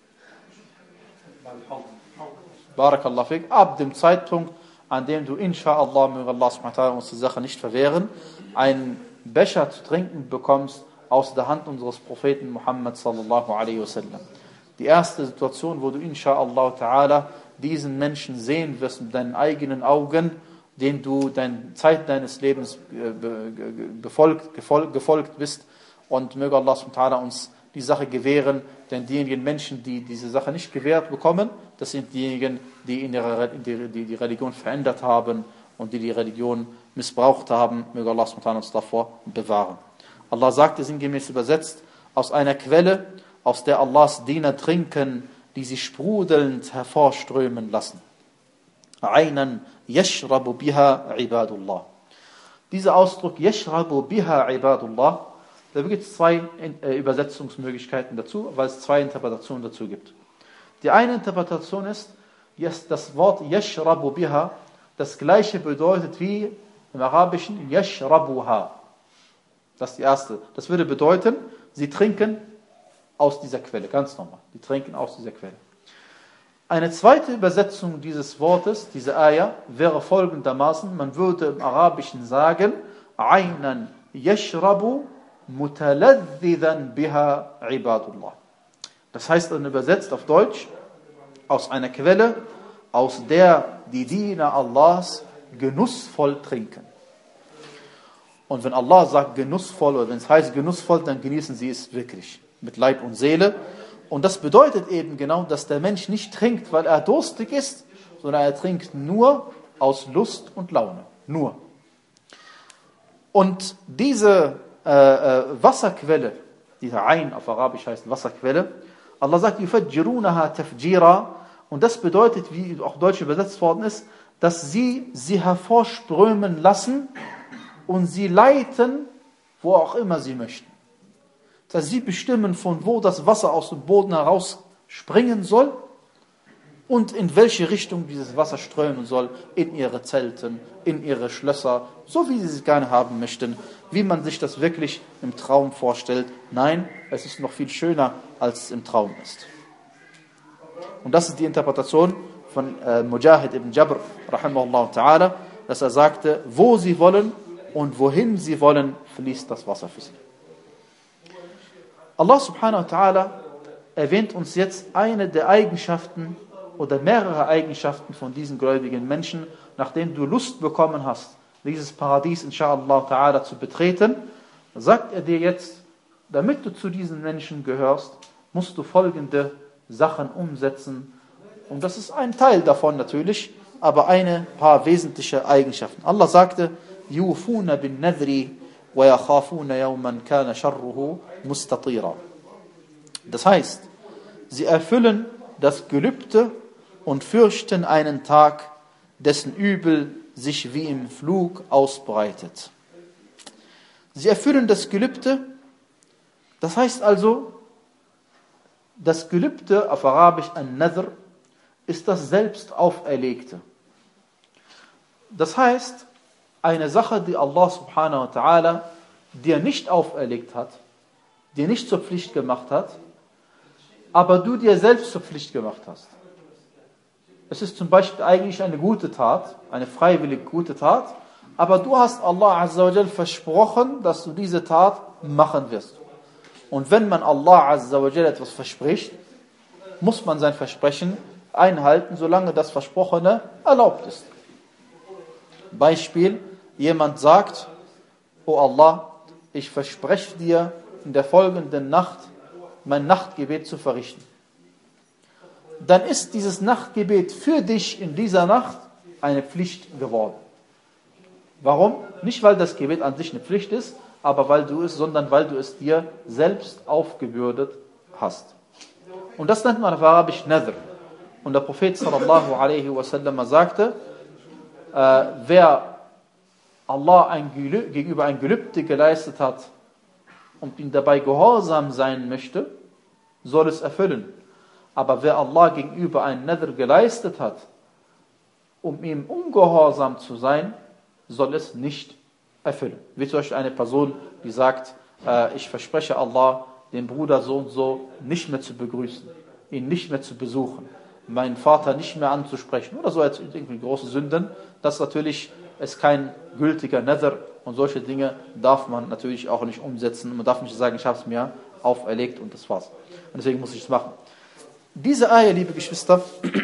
Barakallah fik. Ab dem Zeitpunkt, an dem du, inshallah, möge Allah subhanahu wa ta'ala uns die Sache nicht verwehren, einen Becher zu trinken bekommst aus der Hand unseres Propheten Muhammad sallallahu alaihi wasallam. Die erste Situation, wo du, inshallah ta'ala, diesen Menschen sehen wirst mit deinen eigenen Augen, den du deine Zeit deines Lebens befolgt, gefolgt, gefolgt bist. Und möge Allah subhanahu wa ta'ala uns die Sache gewähren, denn diejenigen Menschen, die diese Sache nicht gewährt bekommen, das sind diejenigen, die in ihrer, die, die, die Religion verändert haben und die die Religion missbraucht haben. Möge Allah subhanahu wa ta'ala uns davor bewahren. Allah sagte sinngemäß übersetzt, aus einer Quelle, aus der Allahs Diener trinken, die sie sprudelnd hervorströmen lassen. Aynan yashrabu biha ibadullah. Dieser Ausdruck yashrabu biha ibadullah, da gibt es zwei äh, Übersetzungsmöglichkeiten dazu, weil es zwei Interpretationen dazu gibt. Die eine Interpretation ist, dass das Wort yashrabu biha das gleiche bedeutet wie im Arabischen yashrabuha. Das ist die erste. Das würde bedeuten, sie trinken aus dieser Quelle, ganz normal. Die trinken aus dieser Quelle. Eine zweite Übersetzung dieses Wortes, diese Ayah, wäre folgendermaßen, man würde im Arabischen sagen, aynan yashrabu mutaladhidan biha ibadullah. Das heißt dann übersetzt auf Deutsch, aus einer Quelle, aus der die Diener Allahs genussvoll trinken. Und wenn Allah sagt genussvoll, oder wenn es heißt genussvoll, dann genießen sie es wirklich, mit Leib und Seele. Und das bedeutet eben genau, dass der Mensch nicht trinkt, weil er durstig ist, sondern er trinkt nur aus Lust und Laune. Nur. Und diese äh, äh, Wasserquelle, diese Ain auf Arabisch heißt Wasserquelle, Allah sagt, yufajjirunaha tafjira, und das bedeutet, wie auch Deutsch übersetzt worden ist, dass sie sie hervorströmen lassen und sie leiten, wo auch immer sie möchten. Das heißt, sie bestimmen, von wo das Wasser aus dem Boden heraus springen soll und in welche Richtung dieses Wasser strömen soll, in ihre Zelten, in ihre Schlösser, so wie sie es gerne haben möchten, wie man sich das wirklich im Traum vorstellt. Nein, es ist noch viel schöner, als es im Traum ist. Und das ist die Interpretation von äh, Mujahid ibn Jabr, rahimahullah ta'ala, dass er sagte, wo sie wollen und wohin sie wollen, fließt das Wasser für sie. Allah subhanahu wa ta'ala erwähnt uns jetzt eine der Eigenschaften oder mehrere Eigenschaften von diesen gläubigen Menschen, nachdem du Lust bekommen hast, dieses Paradies inshallah ta'ala zu betreten, sagt er dir jetzt, damit du zu diesen Menschen gehörst, musst du folgende Sachen umsetzen. Und das ist ein Teil davon natürlich, aber eine paar wesentliche Eigenschaften. Allah sagte, yufuna bin nadri wa yakhafuna yawman kana sharruhu mustatira. Das heißt, sie erfüllen das Gelübde und fürchten einen Tag, dessen Übel sich wie im Flug ausbreitet. Sie erfüllen das Gelübde, das heißt also, das Gelübde auf Arabisch an-Nadhr ist das selbst auferlegte. Das heißt, eine Sache, die Allah subhanahu wa ta'ala dir nicht auferlegt hat, dir nicht zur Pflicht gemacht hat, aber du dir selbst zur Pflicht gemacht hast. Es ist zum Beispiel eigentlich eine gute Tat, eine freiwillige gute Tat, aber du hast Allah azza wa jal versprochen, dass du diese Tat machen wirst. Und wenn man Allah azza wa jal etwas verspricht, muss man sein Versprechen einhalten, solange das Versprochene erlaubt ist. Beispiel, jemand sagt, O Allah, ich verspreche dir, in der folgenden Nacht mein Nachtgebet zu verrichten. dann ist dieses Nachtgebet für dich in dieser Nacht eine Pflicht geworden. Warum? Nicht, weil das Gebet an sich eine Pflicht ist, aber weil du es, sondern weil du es dir selbst aufgebürdet hast. Und das nennt man auf Arabisch Nadhr. Und der Prophet sallallahu alaihi wasallam sagte, äh, wer Allah ein Gelü- gegenüber ein Gelübde geleistet hat und ihm dabei gehorsam sein möchte, soll es erfüllen. Aber wer Allah gegenüber ein Nadhr geleistet hat, um ihm ungehorsam zu sein, soll es nicht erfüllen. Wie zum Beispiel eine Person, die sagt, äh, ich verspreche Allah, den Bruder so und so nicht mehr zu begrüßen, ihn nicht mehr zu besuchen, meinen Vater nicht mehr anzusprechen oder so als irgendwie große Sünden. Das natürlich ist kein gültiger Nadhr und solche Dinge darf man natürlich auch nicht umsetzen. Man darf nicht sagen, ich habe es mir auferlegt und das war's. Und deswegen muss ich es machen. Diese Ayah, liebe Geschwister,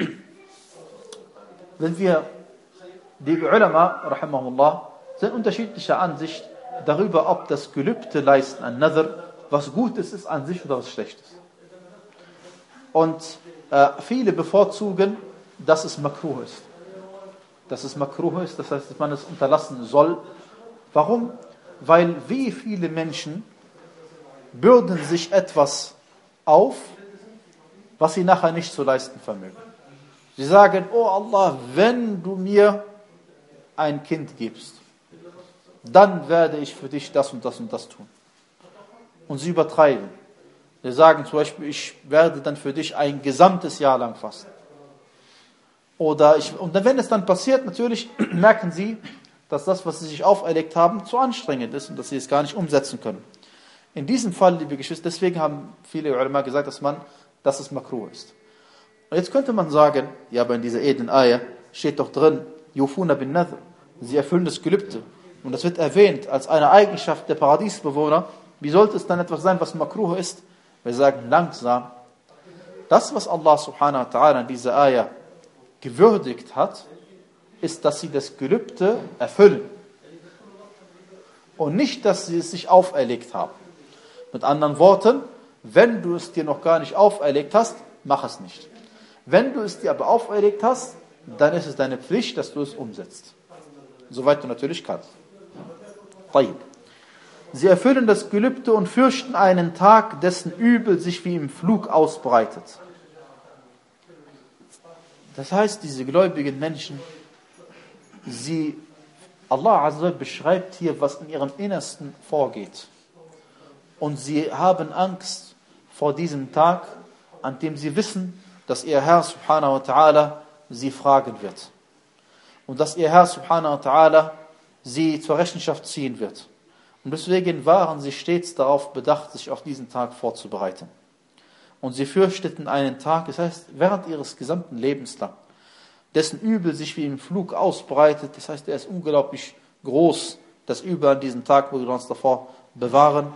wenn wir, liebe Ulama, rahimahumullah, sind unterschiedlicher Ansicht darüber, ob das Gelübde leisten an Nadhr was Gutes ist an sich oder was Schlechtes. Und äh, viele bevorzugen, dass es makruh ist. Dass es makruh ist, das heißt, dass man es unterlassen soll. Warum? Weil wie viele Menschen bürden sich etwas auf, was sie nachher nicht zu leisten vermögen. Sie sagen, oh Allah, wenn du mir ein Kind gibst, dann werde ich für dich das und das und das tun. Und sie übertreiben. Sie sagen zum Beispiel, ich werde dann für dich ein gesamtes Jahr lang fasten. Oder ich, und wenn es dann passiert, natürlich merken sie, dass das, was sie sich auferlegt haben, zu anstrengend ist und dass sie es gar nicht umsetzen können. In diesem Fall, liebe Geschwister, deswegen haben viele Ulama gesagt, dass man, dass es makruh ist. Und jetzt könnte man sagen, ja, aber in dieser edlen Ayah steht doch drin, Yufuna bin Nadhr, sie erfüllen das Gelübde. Und das wird erwähnt als eine Eigenschaft der Paradiesbewohner. Wie sollte es dann etwas sein, was makruh ist? Wir sagen langsam, das, was Allah subhanahu wa ta'ala in dieser Ayah gewürdigt hat, ist, dass sie das Gelübde erfüllen. Und nicht, dass sie es sich auferlegt haben. Mit anderen Worten, wenn du es dir noch gar nicht auferlegt hast, mach es nicht. Wenn du es dir aber auferlegt hast, dann ist es deine Pflicht, dass du es umsetzt. Soweit du natürlich kannst. Tayyib. Sie erfüllen das Gelübde und fürchten einen Tag, dessen Übel sich wie im Flug ausbreitet. Das heißt, diese gläubigen Menschen, sie, Allah Azza wa Jalla beschreibt hier, was in ihrem Innersten vorgeht. Und sie haben Angst vor diesem Tag, an dem sie wissen, dass ihr Herr subhanahu wa ta'ala sie fragen wird. Und dass ihr Herr subhanahu wa ta'ala sie zur Rechenschaft ziehen wird. Und deswegen waren sie stets darauf bedacht, sich auf diesen Tag vorzubereiten. Und sie fürchteten einen Tag, das heißt, während ihres gesamten Lebens lang, dessen Übel sich wie im Flug ausbreitet, das heißt, er ist unglaublich groß, das Übel an diesem Tag, wo wir uns davor bewahren.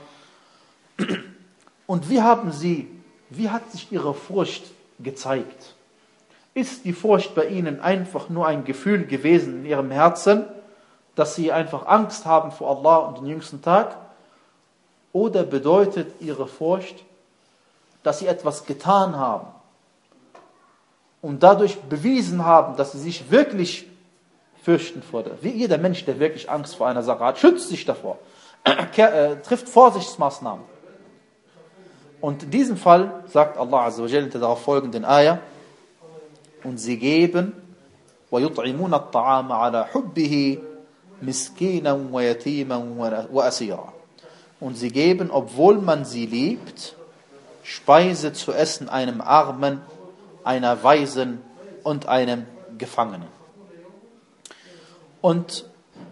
Und wie haben sie, wie hat sich ihre Furcht gezeigt? Ist die Furcht bei ihnen einfach nur ein Gefühl gewesen in ihrem Herzen, dass sie einfach Angst haben vor Allah und den jüngsten Tag? Oder bedeutet ihre Furcht, dass sie etwas getan haben und dadurch bewiesen haben, dass sie sich wirklich fürchten vor der? Wie jeder Mensch, der wirklich Angst vor einer Sache hat, schützt sich davor, äh, trifft Vorsichtsmaßnahmen. Und in diesem Fall sagt Allah Azza wa Jalla in der darauf folgenden Ayah, und sie geben وَيُطْعِمُونَ الطَّعَامَ عَلَى حُبِّهِ مِسْكِينًا وَيَتِيمًا وَأَسِيرًا. Und sie geben, obwohl man sie liebt, Speise zu essen einem Armen, einer Waisen und einem Gefangenen. Und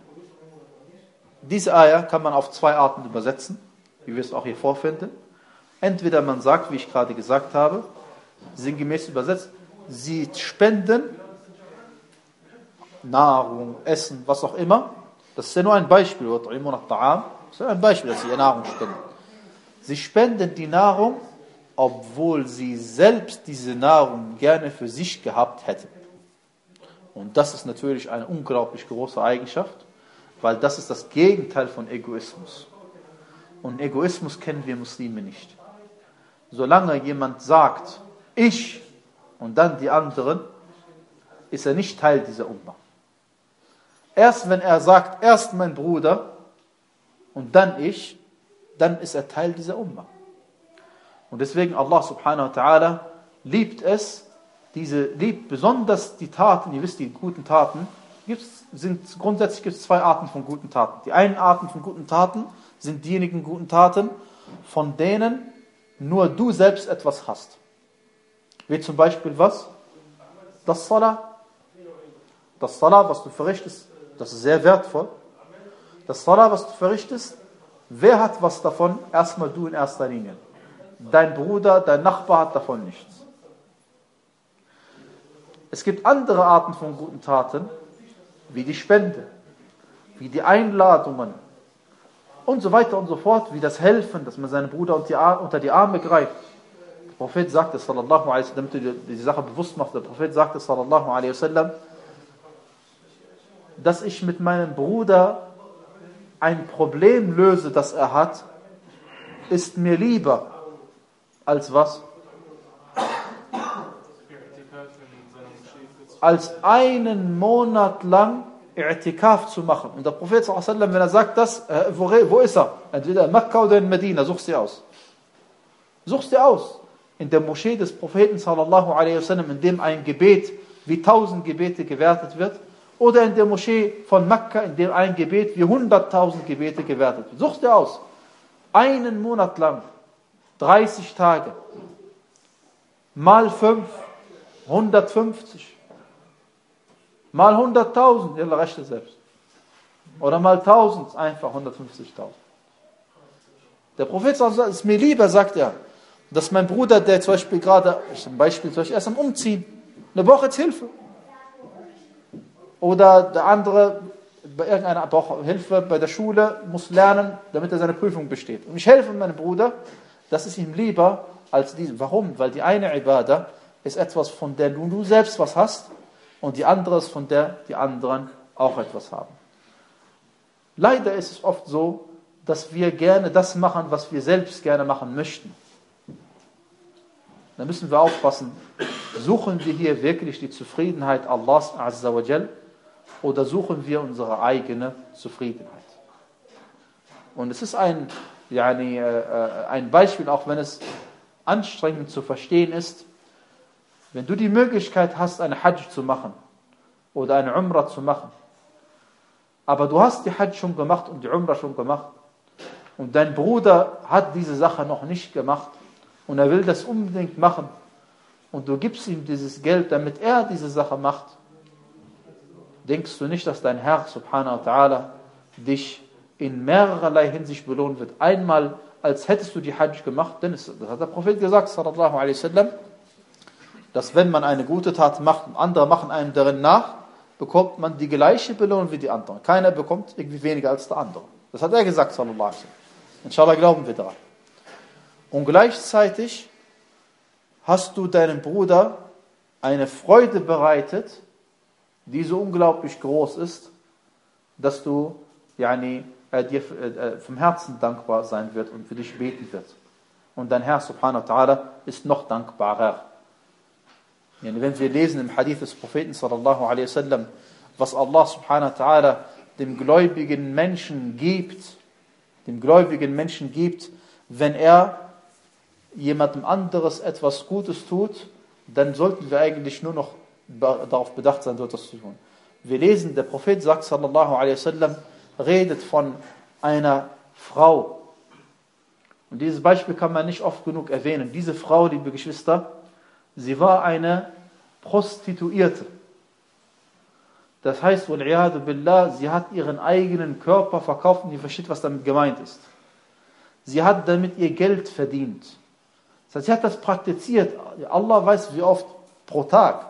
diese Ayah kann man auf zwei Arten übersetzen, wie wir es auch hier vorfinden. Entweder man sagt, wie ich gerade gesagt habe, sinngemäß übersetzt, sie spenden Nahrung, Essen, was auch immer. Das ist ja nur ein Beispiel. Das ist ein Beispiel, dass sie ihr Nahrung spenden. Sie spenden die Nahrung, obwohl sie selbst diese Nahrung gerne für sich gehabt hätten. Und das ist natürlich eine unglaublich große Eigenschaft, weil das ist das Gegenteil von Egoismus. Und Egoismus kennen wir Muslime nicht. Solange jemand sagt, ich und dann die anderen, ist er nicht Teil dieser Umma. Erst wenn er sagt, erst mein Bruder und dann ich, dann ist er Teil dieser Umma. Und deswegen Allah subhanahu wa ta'ala liebt es, diese, liebt besonders die Taten, ihr wisst, die guten Taten, gibt's, sind, grundsätzlich gibt es zwei Arten von guten Taten. Die einen Arten von guten Taten sind diejenigen guten Taten, von denen nur du selbst etwas hast. Wie zum Beispiel was? Das Salah. Das Salah, was du verrichtest, das ist sehr wertvoll. Das Salah, was du verrichtest, wer hat was davon? Erstmal du in erster Linie. Dein Bruder, dein Nachbar hat davon nichts. Es gibt andere Arten von guten Taten, wie die Spende, wie die Einladungen und so weiter und so fort, wie das Helfen, dass man seinen Bruder unter die Arme greift. Der Prophet sagte, sallallahu alaihi wasallam, damit du dir die Sache bewusst machst, der Prophet sagte, sallallahu alaihi wasallam, dass ich mit meinem Bruder ein Problem löse, das er hat, ist mir lieber als was? Als einen Monat lang I'tikaf zu machen. Und der Prophet sallallahu alaihi wasallam, wenn er sagt das, äh, wo, wo ist er? Entweder in Mekka oder in Medina, such's dir aus. Such's dir aus. In der Moschee des Propheten sallallahu alaihi wasallam, in dem ein Gebet wie tausend Gebete gewertet wird, oder in der Moschee von Mekka, in dem ein Gebet wie hunderttausend Gebete gewertet wird. Such's dir aus. Einen Monat lang, dreißig Tage, mal fünf, hundertfünfzig. Mal hunderttausend, ihr rechnet selbst. Oder mal tausend, einfach hundertfünfzigtausend. Der Prophet sagt, es ist mir lieber, sagt er, dass mein Bruder, der zum Beispiel gerade, zum Beispiel, zum Beispiel erst am Umziehen, der braucht jetzt Hilfe. Oder der andere, bei irgendeiner braucht Hilfe bei der Schule, muss lernen, damit er seine Prüfung besteht. Und ich helfe meinem Bruder, das ist ihm lieber als diesem. Warum? Weil die eine Ibadah ist etwas, von der du, du selbst was hast, und die andere ist, von der die anderen auch etwas haben. Leider ist es oft so, dass wir gerne das machen, was wir selbst gerne machen möchten. Da müssen wir aufpassen, suchen wir hier wirklich die Zufriedenheit Allahs Azza wa Jal oder suchen wir unsere eigene Zufriedenheit? Und es ist ein, yani, äh, ein Beispiel, auch wenn es anstrengend zu verstehen ist. Wenn du die Möglichkeit hast, eine Hajj zu machen oder eine Umrah zu machen, aber du hast die Hajj schon gemacht und die Umrah schon gemacht und dein Bruder hat diese Sache noch nicht gemacht und er will das unbedingt machen und du gibst ihm dieses Geld, damit er diese Sache macht, denkst du nicht, dass dein Herr subhanahu wa ta'ala dich in mehrerlei Hinsicht belohnen wird? Einmal, als hättest du die Hajj gemacht, denn es, das hat der Prophet gesagt, sallallahu alaihi wasallam, dass wenn man eine gute Tat macht und andere machen einem darin nach, bekommt man die gleiche Belohnung wie die anderen. Keiner bekommt irgendwie weniger als der andere. Das hat er gesagt, sallallahu alaihi wasallam. Inshallah glauben wir daran. Und gleichzeitig hast du deinem Bruder eine Freude bereitet, die so unglaublich groß ist, dass du yani, er dir äh, vom Herzen dankbar sein wird und für dich beten wird. Und dein Herr subhanahu wa ta'ala ist noch dankbarer. Yani, wenn wir lesen im Hadith des Propheten sallallahu alaihi wasallam, was Allah subhanahu wa ta'ala dem gläubigen Menschen gibt, dem gläubigen Menschen gibt, wenn er jemandem anderes etwas Gutes tut, dann sollten wir eigentlich nur noch darauf bedacht sein, dort das zu tun. Wir lesen, der Prophet sagt sallallahu alaihi wasallam, redet von einer Frau. Und dieses Beispiel kann man nicht oft genug erwähnen. Diese Frau, liebe Geschwister, sie war eine Prostituierte. Das heißt, wal-iyadu billah, sie hat ihren eigenen Körper verkauft und ihr versteht, was damit gemeint ist. Sie hat damit ihr Geld verdient. Das heißt, sie hat das praktiziert. Allah weiß, wie oft pro Tag.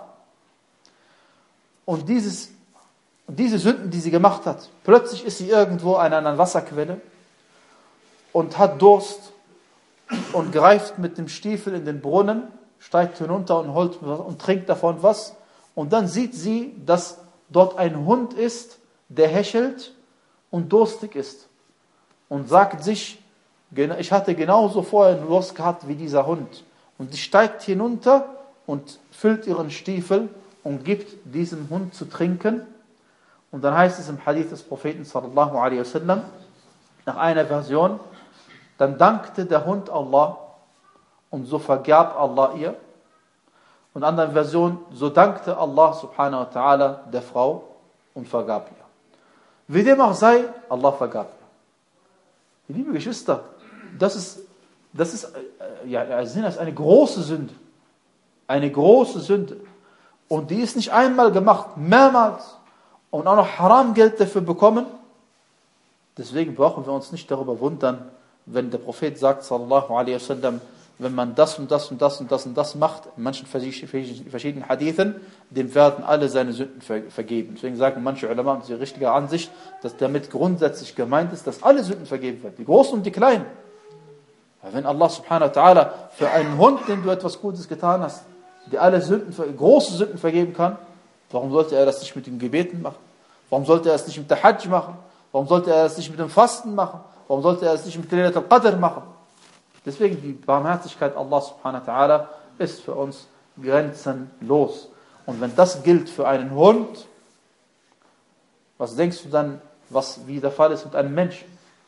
Und dieses, diese Sünden, die sie gemacht hat, plötzlich ist sie irgendwo an einer Wasserquelle und hat Durst und greift mit dem Stiefel in den Brunnen, steigt hinunter und holt und trinkt davon was. Und dann sieht sie, dass dort ein Hund ist, der hechelt und durstig ist. Und sagt sich, ich hatte genauso vorher Durst gehabt wie dieser Hund. Und sie steigt hinunter und füllt ihren Stiefel und gibt diesem Hund zu trinken. Und dann heißt es im Hadith des Propheten sallallahu alaihi wasallam, nach einer Version, dann dankte der Hund Allah und so vergab Allah ihr. Und in anderen Version, so dankte Allah subhanahu wa ta'ala der Frau und vergab ihr. Wie dem auch sei, Allah vergab ihr. Liebe Geschwister, das ist, das ist, ja, das ist eine große Sünde. Eine große Sünde. Und die ist nicht einmal gemacht, mehrmals. Und auch noch Haram-Geld dafür bekommen. Deswegen brauchen wir uns nicht darüber wundern, wenn der Prophet sagt, sallallahu alaihi wasallam, wenn man das und das und das und das und das macht, in manchen verschiedenen Hadithen, dem werden alle seine Sünden vergeben. Deswegen sagen manche Ulama, und die richtige Ansicht, dass damit grundsätzlich gemeint ist, dass alle Sünden vergeben werden, die großen und die kleinen. Weil wenn Allah subhanahu wa ta'ala für einen Hund, dem du etwas Gutes getan hast, der alle Sünden, große Sünden vergeben kann, warum sollte er das nicht mit den Gebeten machen? Warum sollte er es nicht mit der Hajj machen? Warum sollte er es nicht mit dem Fasten machen? Warum sollte er es nicht mit Laylat al-Qadr machen? Deswegen die Barmherzigkeit Allah subhanahu wa ta'ala ist für uns grenzenlos. Und wenn das gilt für einen Hund, was denkst du dann, was wie der Fall ist mit einem Menschen?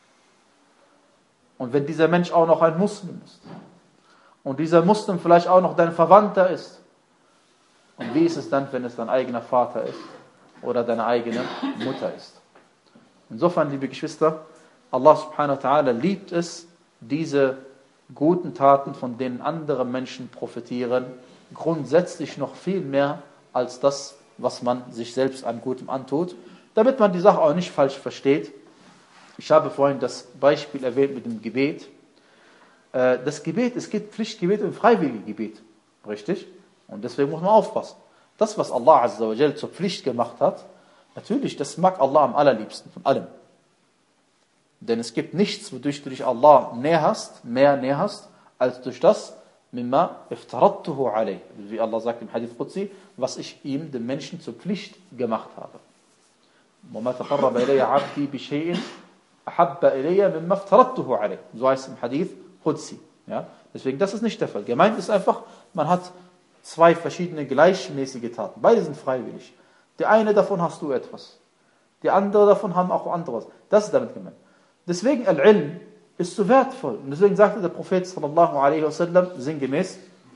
Und wenn dieser Mensch auch noch ein Muslim ist und dieser Muslim vielleicht auch noch dein Verwandter ist, und wie ist es dann, wenn es dein eigener Vater ist oder deine eigene Mutter ist? Insofern, liebe Geschwister, Allah subhanahu wa ta'ala liebt es, diese guten Taten, von denen andere Menschen profitieren, grundsätzlich noch viel mehr als das, was man sich selbst an Gutem antut, damit man die Sache auch nicht falsch versteht. Ich habe vorhin das Beispiel erwähnt mit dem Gebet. Das Gebet, es gibt Pflichtgebet und freiwilliges Gebet, richtig? Und deswegen muss man aufpassen. Das, was Allah azza wa jal zur Pflicht gemacht hat, natürlich, das mag Allah am allerliebsten von allem. Denn es gibt nichts, wodurch du dich Allah näher hast, mehr näher hast, als durch das, mimma iftaradtuhu alayh, wie Allah sagt im Hadith Qudsi, was ich ihm, dem Menschen, zur Pflicht gemacht habe. وَمَا تَقَرَّبَ إِلَيَّ عَبْدِي بِشَيْءٍ أَحَبَّ إِلَيَّ مِمَّا افْتَرَضْتُهُ عَلَيْهِ. So heißt es im Hadith Qudsi. Ja? Deswegen, das ist nicht der Fall. Gemeint ist einfach, man hat zwei verschiedene gleichmäßige Taten. Beide sind freiwillig. Der eine davon hast du etwas. Die andere davon haben auch anderes. Das ist damit gemeint. Deswegen, Al-Ilm ist so wertvoll. Und deswegen sagte der Prophet sallallahu alaihi wasallam sinngemäß,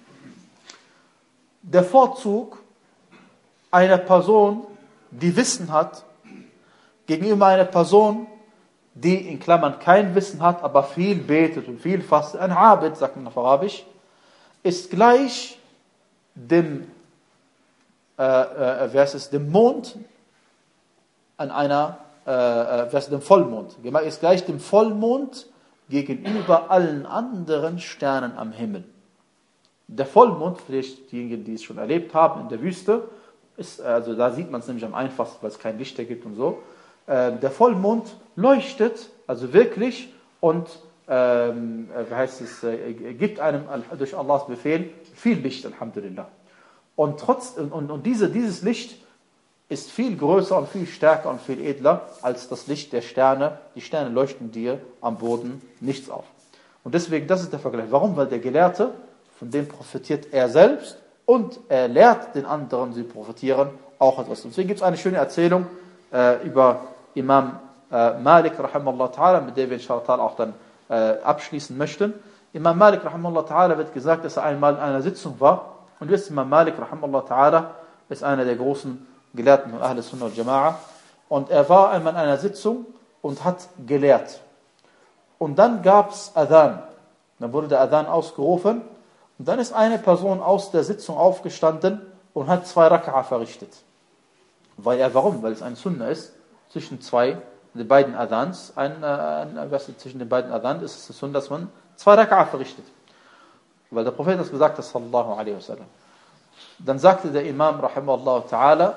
der Vorzug einer Person, die Wissen hat, gegenüber einer Person, die in Klammern kein Wissen hat, aber viel betet und viel fastet, ein Abid, sagt man auf Arabisch, ist gleich dem, äh, äh, wer ist es, dem Mond an einer, äh, wer ist dem Vollmond, ist gleich dem Vollmond gegenüber allen anderen Sternen am Himmel. Der Vollmond, vielleicht diejenigen, die es schon erlebt haben in der Wüste, ist, also da sieht man es nämlich am einfachsten, weil es kein Licht gibt und so. Äh, der Vollmond leuchtet, also wirklich, und ähm, wie heißt es, äh, gibt einem durch Allahs Befehl viel Licht, Alhamdulillah. Und, trotz, und, und diese, dieses Licht ist viel größer und viel stärker und viel edler als das Licht der Sterne. Die Sterne leuchten dir am Boden nichts auf. Und deswegen, das ist der Vergleich. Warum? Weil der Gelehrte, von dem profitiert er selbst und er lehrt den anderen, sie profitieren auch etwas. Deswegen gibt es eine schöne Erzählung äh, über Imam äh, Malik, rahimahullah ta'ala, mit der wir inshallah auch dann äh, abschließen möchten. Imam Malik, rahimahullah ta'ala, wird gesagt, dass er einmal in einer Sitzung war. Und wisst, Imam Malik, rahimahullah ta'ala, ist einer der großen Gelehrten von Ahl Sunnah wal Jama'a. Und er war einmal in einer Sitzung und hat gelehrt. Und dann gab es Adhan. Dann wurde der Adhan ausgerufen. Und dann ist eine Person aus der Sitzung aufgestanden und hat zwei Raka'a verrichtet. Weil er, warum? Weil es ein Sunnah ist, zwischen zwei, den beiden Adhans, ein, ein, was zwischen den beiden Adhans ist es Sunnah, dass man zwei Raka'a verrichtet. Weil der Prophet das gesagt hat, sallallahu alaihi wasallam. Dann sagte der Imam, rahimahullah ta'ala,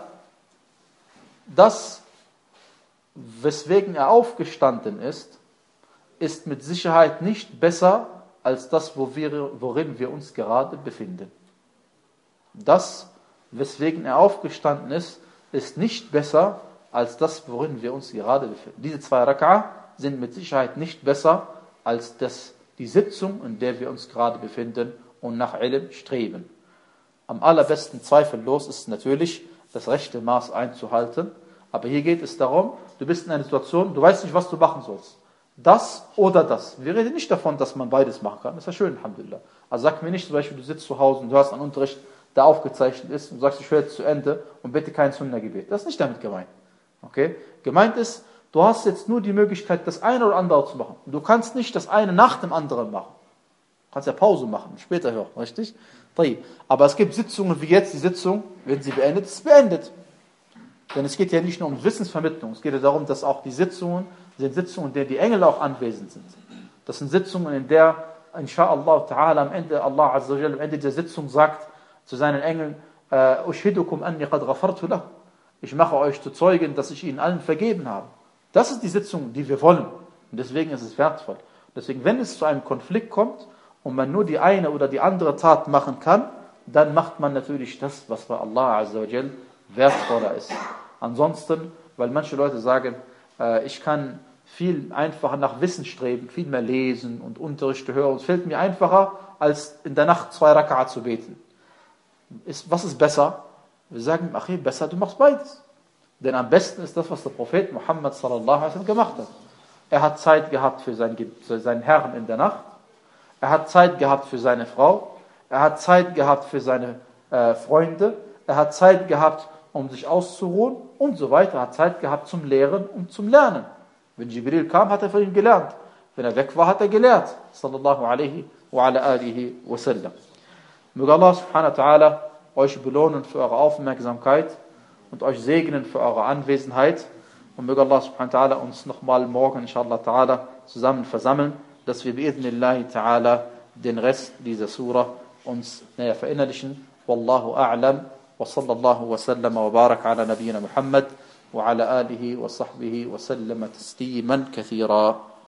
das, weswegen er aufgestanden ist, ist mit Sicherheit nicht besser als das, wo wir, worin wir uns gerade befinden. Das, weswegen er aufgestanden ist, ist nicht besser als das, worin wir uns gerade befinden. Diese zwei Raka'a sind mit Sicherheit nicht besser als das, die Sitzung, in der wir uns gerade befinden und nach Ilm streben. Am allerbesten zweifellos ist natürlich, das rechte Maß einzuhalten. Aber hier geht es darum, du bist in einer Situation, du weißt nicht, was du machen sollst. Das oder das. Wir reden nicht davon, dass man beides machen kann. Das ist ja schön, Alhamdulillah. Also sag mir nicht zum Beispiel, du sitzt zu Hause und du hast einen Unterricht, der aufgezeichnet ist und sagst, ich höre jetzt zu Ende und bitte kein Sunna-Gebet. Das ist nicht damit gemeint. Okay? Gemeint ist, du hast jetzt nur die Möglichkeit, das eine oder andere zu machen. Du kannst nicht das eine nach dem anderen machen. Du kannst ja Pause machen, später hören, richtig? Aber es gibt Sitzungen wie jetzt, die Sitzung, wenn sie beendet ist, beendet. Denn es geht ja nicht nur um Wissensvermittlung, es geht ja darum, dass auch die Sitzungen, sind Sitzungen, in denen die Engel auch anwesend sind. Das sind Sitzungen, in der, inshallah ta'ala, am Ende, Allah Azza wa Jalla, am Ende der Sitzung sagt zu seinen Engeln, Ushidukum anni qad ghafartu lahu. Ich mache euch zu Zeugen, dass ich ihnen allen vergeben habe. Das ist die Sitzung, die wir wollen. Und deswegen ist es wertvoll. Deswegen, wenn es zu einem Konflikt kommt und man nur die eine oder die andere Tat machen kann, dann macht man natürlich das, was bei Allah Azza wa Jalla wertvoller ist. Ansonsten, weil manche Leute sagen, äh, ich kann viel einfacher nach Wissen streben, viel mehr lesen und Unterrichte hören. Es fällt mir einfacher, als in der Nacht zwei Raka'a zu beten. Ist, was ist besser? Wir sagen, ach, besser, du machst beides. Denn am besten ist das, was der Prophet Muhammad sallallahu alaihi wasallam gemacht hat. Er hat Zeit gehabt für, sein, für seinen Herrn in der Nacht. Er hat Zeit gehabt für seine Frau. Er hat Zeit gehabt für seine äh, Freunde. Er hat Zeit gehabt, um sich auszuruhen und so weiter. Er hat Zeit gehabt zum Lehren und zum Lernen. Wenn Jibril kam, hat er von ihm gelernt. Wenn er weg war, hat er gelehrt. Sallallahu alaihi wa ala alihi wa sallam. Möge Allah subhanahu wa ta'ala euch belohnen für eure Aufmerksamkeit und euch segnen für eure Anwesenheit. Und möge Allah subhanahu wa ta'ala uns nochmal morgen, inshallah ta'ala, zusammen versammeln, dass wir bi'idhnillahi ta'ala den Rest dieser Surah uns näher verinnerlichen. Wallahu a'lam. وصلى الله وسلم وبارك على نبينا محمد وعلى آله وصحبه وسلم تسليما كثيرا.